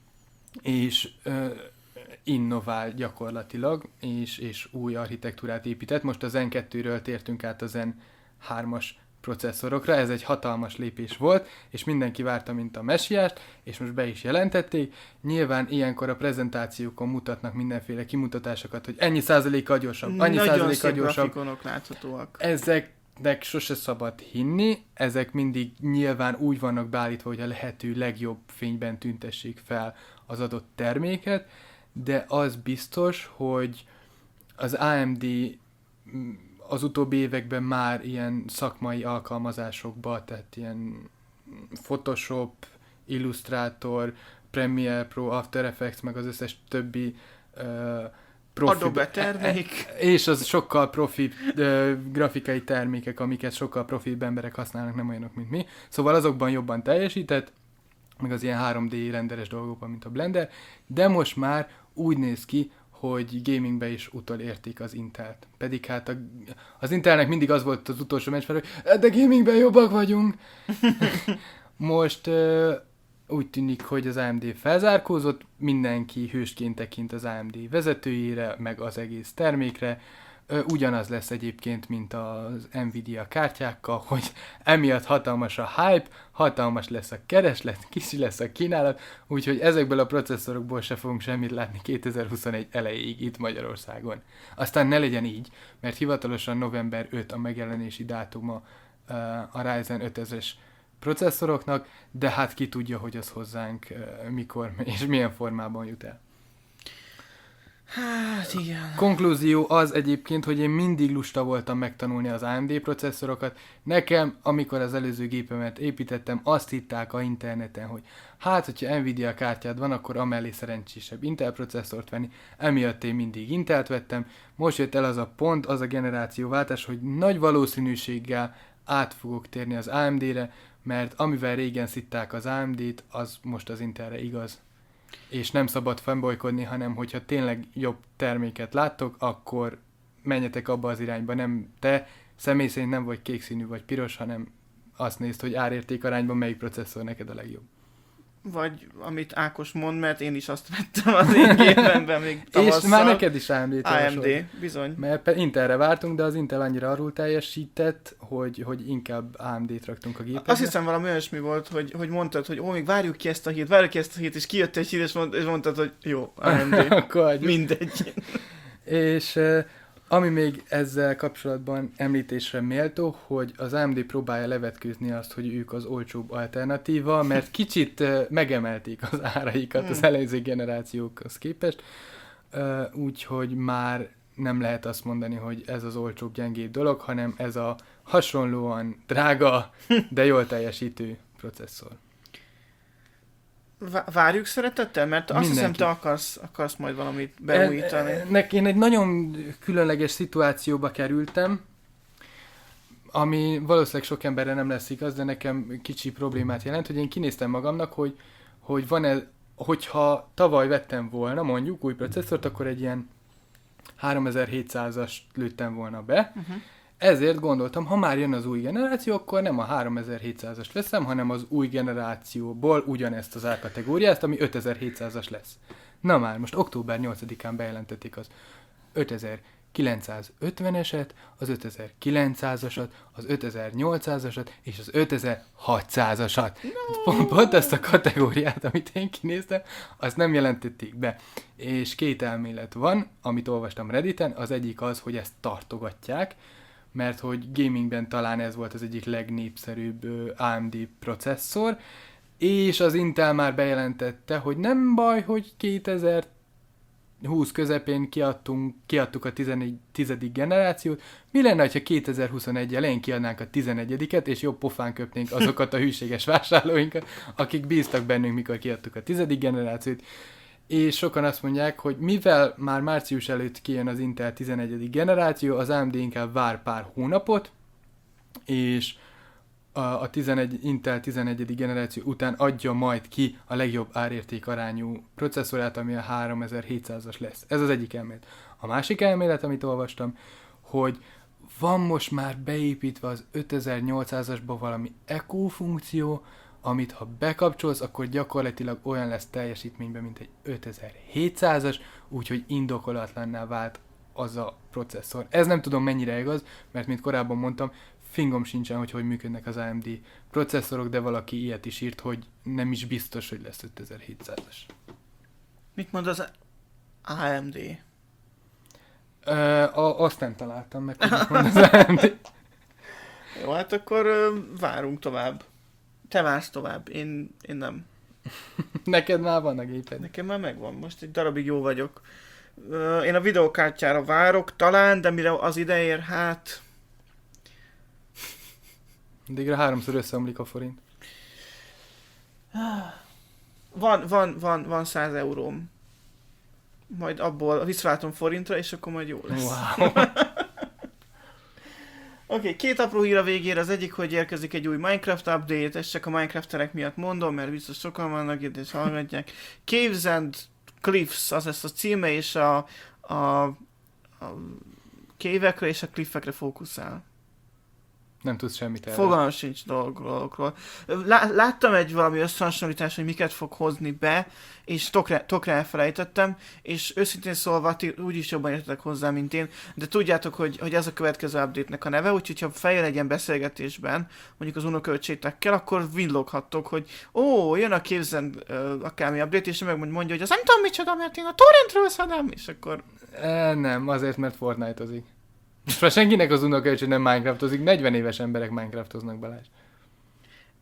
és ö, innovál gyakorlatilag, és, és új architektúrát épített. Most a zen kettőről tértünk át a zen hármas processzorokra, ez egy hatalmas lépés volt, és mindenki várta, mint a messiást, és most be is jelentették. Nyilván ilyenkor a prezentációkon mutatnak mindenféle kimutatásokat, hogy ennyi százalékkal gyorsabb, annyi százalékkal gyorsabb. Nagyon szép láthatóak. Ezeknek sose szabad hinni, ezek mindig nyilván úgy vannak beállítva, hogy a lehető legjobb fényben tüntessék fel az adott terméket, de az biztos, hogy az á em dé az utóbbi években már ilyen szakmai alkalmazásokba, tehát ilyen Photoshop, Illustrator, Premiere Pro, After Effects, meg az összes többi uh, profi... Adobe termék. És az sokkal profi uh, grafikai termékek, amiket sokkal profibb emberek használnak, nem olyanok, mint mi. Szóval azokban jobban teljesített, meg az ilyen három dé renderes dolgokban, mint a Blender, de most már úgy néz ki, hogy gamingbe is utolérték az Intelt. Pedig hát a, az Intelnek mindig az volt az utolsó meccs, hogy de gamingben jobbak vagyunk. Most uh, úgy tűnik, hogy az á em dé felzárkózott, mindenki hősként tekint az á em dé vezetőjére, meg az egész termékre. Uh, ugyanaz lesz egyébként, mint az Nvidia kártyákkal, hogy emiatt hatalmas a hype, hatalmas lesz a kereslet, kicsi lesz a kínálat, úgyhogy ezekből a processzorokból se fogunk semmit látni kétezer-huszonegy elejéig itt Magyarországon. Aztán ne legyen így, mert hivatalosan november ötödike a megjelenési dátuma uh, a Ryzen ötezres processzoroknak, de hát ki tudja, hogy az hozzánk uh, mikor és milyen formában jut el. Hát igen. Konklúzió az egyébként, hogy én mindig lusta voltam megtanulni az á em dé processzorokat. Nekem, amikor az előző gépemet építettem, azt hitták a interneten, hogy hát, hogyha Nvidia kártyád van, akkor amellé szerencsésebb Intel processzort venni. Emiatt én mindig Intelt vettem. Most jött el az a pont, az a generációváltás, hogy nagy valószínűséggel át fogok térni az á em dére, mert amivel régen szitták az á em dét, az most az Intelre igaz. És nem szabad fanboykodni, hanem hogyha tényleg jobb terméket láttok, akkor menjetek abba az irányba. Nem te személy szerint nem vagy kékszínű vagy piros, hanem azt nézd, hogy árérték arányban melyik processzor neked a legjobb. vagy amit Ákos mond, mert én is azt vettem az én gépemben még tavasszal. És már neked is á em dé-t á em dé, bizony. Mert Intelre vártunk, de az Intel annyira arról teljesített, hogy, hogy inkább á em dét raktunk a gépembe. Azt hiszem valami olyasmi volt, hogy, hogy mondtad, hogy ó, még várjuk ki ezt a hírt, várjuk ki ezt a hírt, és kijött egy hír, és, mond, és mondtad, hogy jó, á em dé. Mindegy. És ami még ezzel kapcsolatban említésre méltó, hogy az á em dé próbálja levetkőzni azt, hogy ők az olcsóbb alternatíva, mert kicsit megemelték az áraikat hmm. az előző generációkhoz képest, úgyhogy már nem lehet azt mondani, hogy ez az olcsóbb, gyengébb dolog, hanem ez a hasonlóan drága, de jól teljesítő processzor. Várjuk szeretettel? Mert azt hiszem, te akarsz, akarsz majd valamit beújítani. Nek én egy nagyon különleges szituációba kerültem, ami valószínűleg sok emberre nem lesz igaz, de nekem kicsi problémát jelent, hogy én kinéztem magamnak, hogy, hogy van-e, hogyha tavaly vettem volna mondjuk új processzort, akkor egy ilyen háromezer-hétszázast lőttem volna be. Uh-huh. Ezért gondoltam, ha már jön az új generáció, akkor nem a háromezer-hétszázast veszem, hanem az új generációból ugyanezt az árkategóriát, ami ötezer-hétszázas lesz. Na már, most október nyolcadikán bejelentették az ötezer-kilencszázötveneset, az ötezer-kilencszázasat, az ötezer-nyolcszázasat és az ötezer-hatszázasat. No. Pont, pont ezt a kategóriát, amit én kinéztem, azt nem jelentették be. És két elmélet van, amit olvastam Redditen, az egyik az, hogy ezt tartogatják, mert hogy gamingben talán ez volt az egyik legnépszerűbb á em dé processzor, és az Intel már bejelentette, hogy nem baj, hogy kétezer-húsz közepén kiadtunk, kiadtuk a tizedik generációt, mi lenne, ha kétezer-huszonegy elején kiadnánk a tizenegyediket, és jobb pofán köpnénk azokat a hűséges vásárlóinkat, akik bíztak bennünk, mikor kiadtuk a tizedik generációt, és sokan azt mondják, hogy mivel már március előtt kijön az Intel tizenegyedik generáció, az á em dé inkább vár pár hónapot, és a, a tizenegy, Intel tizenegyedik generáció után adja majd ki a legjobb árérték arányú processzorát, ami a háromezer-hétszázas lesz. Ez az egyik elmélet. A másik elmélet, amit olvastam, hogy van most már beépítve az ötezer-nyolcszázasba valami eco funkció, amit ha bekapcsolsz, akkor gyakorlatilag olyan lesz teljesítményben, mint egy ötezer-hétszázas, úgyhogy indokolatlanná vált az a processzor. Ez nem tudom mennyire igaz, mert mint korábban mondtam, fingom sincsen, hogy hogy működnek az á em dé processzorok, de valaki ilyet is írt, hogy nem is biztos, hogy lesz ötezer-hétszázas. Mit mond az á em dé? Ö, a, azt nem találtam meg, hogy mit mond az á em dé. Jó, hát akkor ö, várunk tovább. Te vársz tovább, én, én nem. Neked már van a géped. Nekem már megvan, most egy darabig jó vagyok. Ö, én a videókártyára várok talán, de mire az ide ér, hát... Addigra háromszor összeomlik a forint. Van, van, van, van száz euróm. Majd abból visszaváltom forintra, és akkor majd jó lesz. Wow. Oké, okay, két apró hír a végére. Az egyik, hogy érkezik egy új Minecraft update, ezt csak a Minecrafterek miatt mondom, mert biztos sokan vannak itt és hallgatják. Caves and Cliffs, az lesz a címe, és a, a, a cave-ekre és a cliffekre fókuszál. Nem tudsz semmit erről. Fogalmam sincs dolgokról. Lá- láttam egy valami összehasonlítást, hogy miket fog hozni be, és tokre, tokre elfelejtettem, és őszintén szólva ti úgyis jobban értetek hozzá, mint én, de tudjátok, hogy, hogy ez a következő update-nek a neve, úgyhogy ha feljön egy ilyen beszélgetésben, mondjuk az unoköltségtekkel, akkor villoghattok, hogy ó, jön a képzen uh, akármi update, és meg mondja, hogy az nem tudom micsoda, mert én a torrentről szedem, és akkor... E, nem, azért, mert Fortnite-ozik. Most már senkinek az unokölcsön nem Minecraftozik, negyven éves emberek Minecraftoznak, Balázs. E...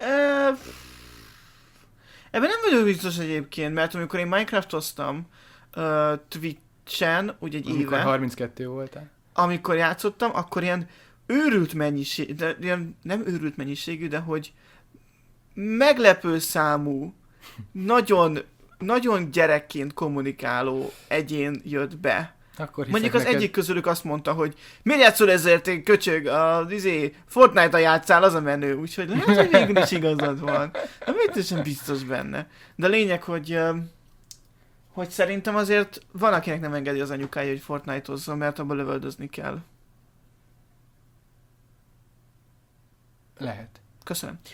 Ebben nem vagyok biztos egyébként, mert amikor én Minecraftoztam uh, Twitch-en, ugye egy amikor éve... harminckettő voltál. Amikor játszottam, akkor ilyen őrült mennyiség, de ilyen nem őrült mennyiségű, de hogy meglepő számú, nagyon, nagyon gyerekként kommunikáló egyén jött be. Akkor mondjuk az neked... egyik közülük azt mondta, hogy miért játszol ezért, én köcsög, az izé, Fortnite-a játszál, az a menő, úgyhogy lehet, hogy végül is igazad van. Nem sem biztos benne. De a lényeg, hogy, hogy szerintem azért van, akinek nem engedi az anyukája, hogy Fortnite-ozzon, mert abban lövöldözni kell. Lehet. Köszönöm.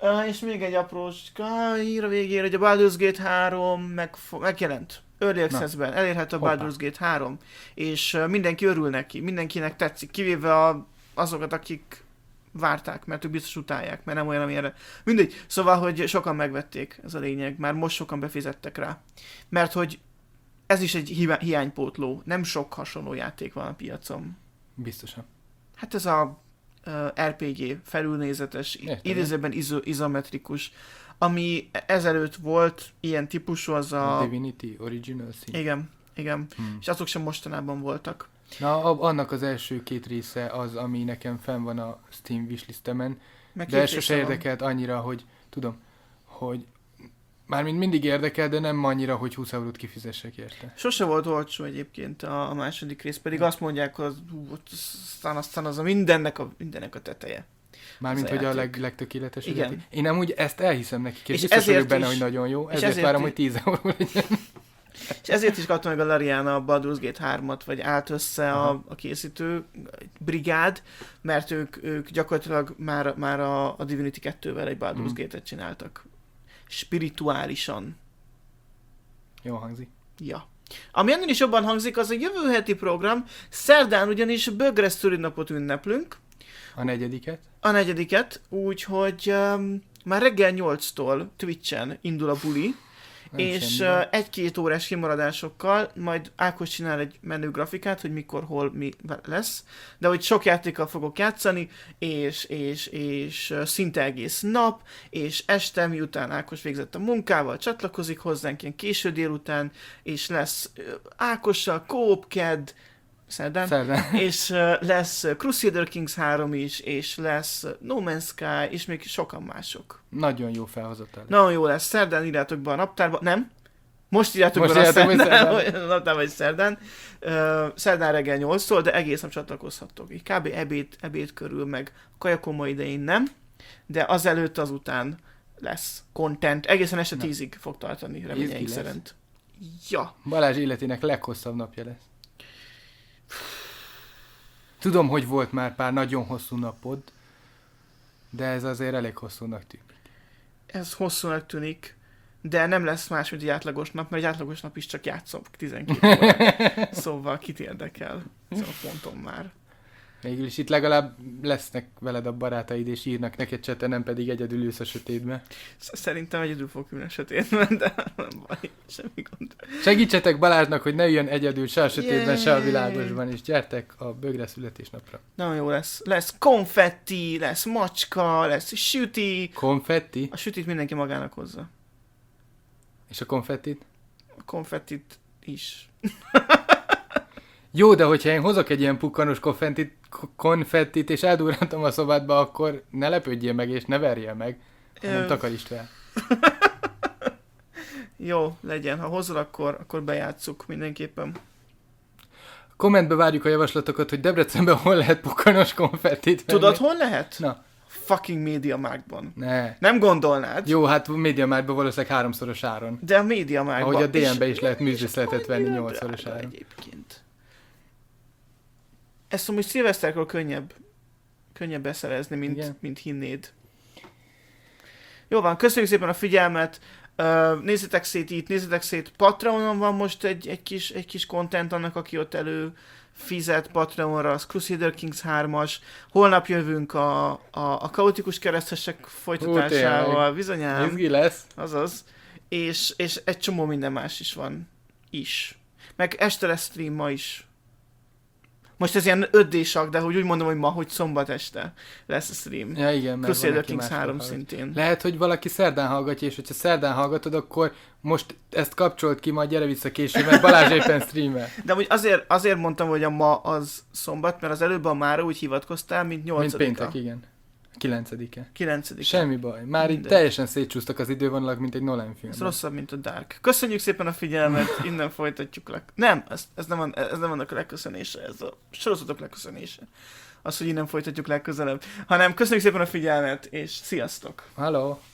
Uh, és még egy aprócska ír a végére, hogy a Baldur's Gate három meg, megjelent. Early Access-ben elérhető a Baldur's Gate három, és uh, mindenki örül neki, mindenkinek tetszik, kivéve a, azokat, akik várták, mert ők biztos utálják, mert nem olyan, amilyenre. Mindegy, szóval, hogy sokan megvették, ez a lényeg, már most sokan befizettek rá. Mert hogy ez is egy hi- hiánypótló, nem sok hasonló játék van a piacon. Biztosan. Hát ez a uh, er pé gé felülnézetes, idézőben izo- izometrikus, ami ezelőtt volt ilyen típusú, az a... a Divinity Original Sin. Igen, igen. Hmm. És azok sem mostanában voltak. Na, annak az első két része az, ami nekem fenn van a Steam wishlistemen, Meg de sose érdekelt annyira, hogy tudom, hogy mármint mindig érdekel, de nem annyira, hogy húsz eurót kifizessek érte. Sose volt olcsó egyébként a, a második rész, pedig azt mondják, hogy aztán, aztán az a mindennek a, mindennek a teteje. Mármint, hogy a leg, legtökéletes. Igen. Én nem úgy ezt elhiszem nekik, és, és biztos vagyok benne, is, hogy nagyon jó, ezért, ezért várom, is, hogy tíz euró legyen. És ezért is kapta meg a Lariana a Baldur's Gate hármat, vagy állt össze a, a készítő brigád, mert ők, ők gyakorlatilag már, már a, a Divinity kettővel egy Baldur's mm. Gate-et csináltak. Spirituálisan. Jó hangzik. Ja. Ami ennél is jobban hangzik, az a jövő heti program. Szerdán ugyanis Bögre szülinapot ünneplünk. A negyediket? A negyediket, úgyhogy um, már reggel nyolctól Twitchen indul a buli, nem és uh, egy-két órás kimaradásokkal, majd Ákos csinál egy menő grafikát, hogy mikor, hol, mi lesz, de hogy sok játékkal fogok játszani, és, és, és uh, szinte egész nap, és este, miután Ákos végzett a munkával, csatlakozik hozzánk ilyen késő délután, és lesz uh, Ákossal co-op kedd, Szerdán. Szerdán. És uh, lesz Crusader Kings három is, és lesz No Man's Sky, és még sokan mások. Nagyon jó felhozatal. Nagyon jó lesz. Szerdán írjátok be a naptárba. Nem? Most írjátok Most be a szerdán, szerdán. a naptárba, vagy szerdán. Uh, szerdán reggel nyolctól, de egész nap csatlakozhattok. Így kb. ebéd, ebéd körül, meg a kajakoma idején nem, de azelőtt azután lesz content. Egészen este tízig fog tartani, reményeink szerint. Ja. Balázs életének leghosszabb napja lesz. Tudom, hogy volt már pár nagyon hosszú napod, de ez azért elég hosszúnak tűnik. Ez hosszúnak tűnik, de nem lesz más, mint egy átlagos nap, mert egy átlagos nap is csak játszok tizenkét óra. Szóval kit érdekel? Szóval pontom már. Végül is itt legalább lesznek veled a barátaid, és írnak neked csete, nem pedig egyedül ülsz a sötétbe. Szerintem egyedül fogok ülni a sötétben, de nem baj, semmi gond. Segítsetek Balázsnak, hogy ne üljön egyedül se a sötétben, Yay! Se a világosban, és gyertek a Bögre születésnapra. Nagyon jó lesz. Lesz konfetti, lesz macska, lesz süti. Konfetti? A sütit mindenki magának hozza. És a konfettit? A konfettit is. Jó, de hogyha én hozok egy ilyen pukkanos konfettit, konfettit, és eldurrantom a szobádba, akkor ne lepődjél meg, és ne verjél meg, hanem Ö... takarítsd fel. Jó, legyen. Ha hozol, akkor, akkor bejátsszuk mindenképpen. Kommentbe várjuk a javaslatokat, hogy Debrecenben hol lehet pukkanos konfettit venni. Tudod, hol lehet? Na. Fucking MediaMarktban. Ne. Nem gondolnád? Jó, hát MediaMarktban valószínűleg háromszoros áron. De a MediaMarktban. Ahogy a dé em-ben is lehet műzliszletet venni nyolcszoros áron. Egyébként. Ezt amúgy szilveszterkor könnyebb, könnyebb beszerezni, mint, mint hinnéd. Jó van, köszönjük szépen a figyelmet. Uh, nézzétek szét itt, nézzétek szét. Patreonon van most egy, egy, kis, egy kis content annak, aki ott elő fizet Patreonra, az Crusader Kings hármas. Holnap jövünk a, a, a kaotikus keresztesek folytatásával. Hú, bizonyám. Izgi lesz. Azaz. És, és egy csomó minden más is van. Is. Meg este lesz stream ma is. Most ez ilyen öt dé-sak, de hogy úgy mondom, hogy ma, hogy szombat este lesz a stream. Ja, igen, mert Crusader Kings három szintén. Lehet, hogy valaki szerdán hallgatja, és hogyha szerdán hallgatod, akkor most ezt kapcsolt ki, majd gyere vissza később, mert Balázs éppen streamel. De úgy azért, azért mondtam, hogy a ma az szombat, mert az előbb a mára úgy hivatkoztál, mint nyolcadika. Mint péntek, igen. kilencedike. kilencedike. Semmi baj. Már így teljesen szétcsúsztak az idővonalak, mint egy Nolan film. Ez rosszabb, mint a Dark. Köszönjük szépen a figyelmet, innen folytatjuk le. Nem, ez, ez, nem, ez nem annak a leköszönése, ez a sorozatok leköszönése. Az, hogy innen folytatjuk legközelebb. Hanem köszönjük szépen a figyelmet, és sziasztok! Hello.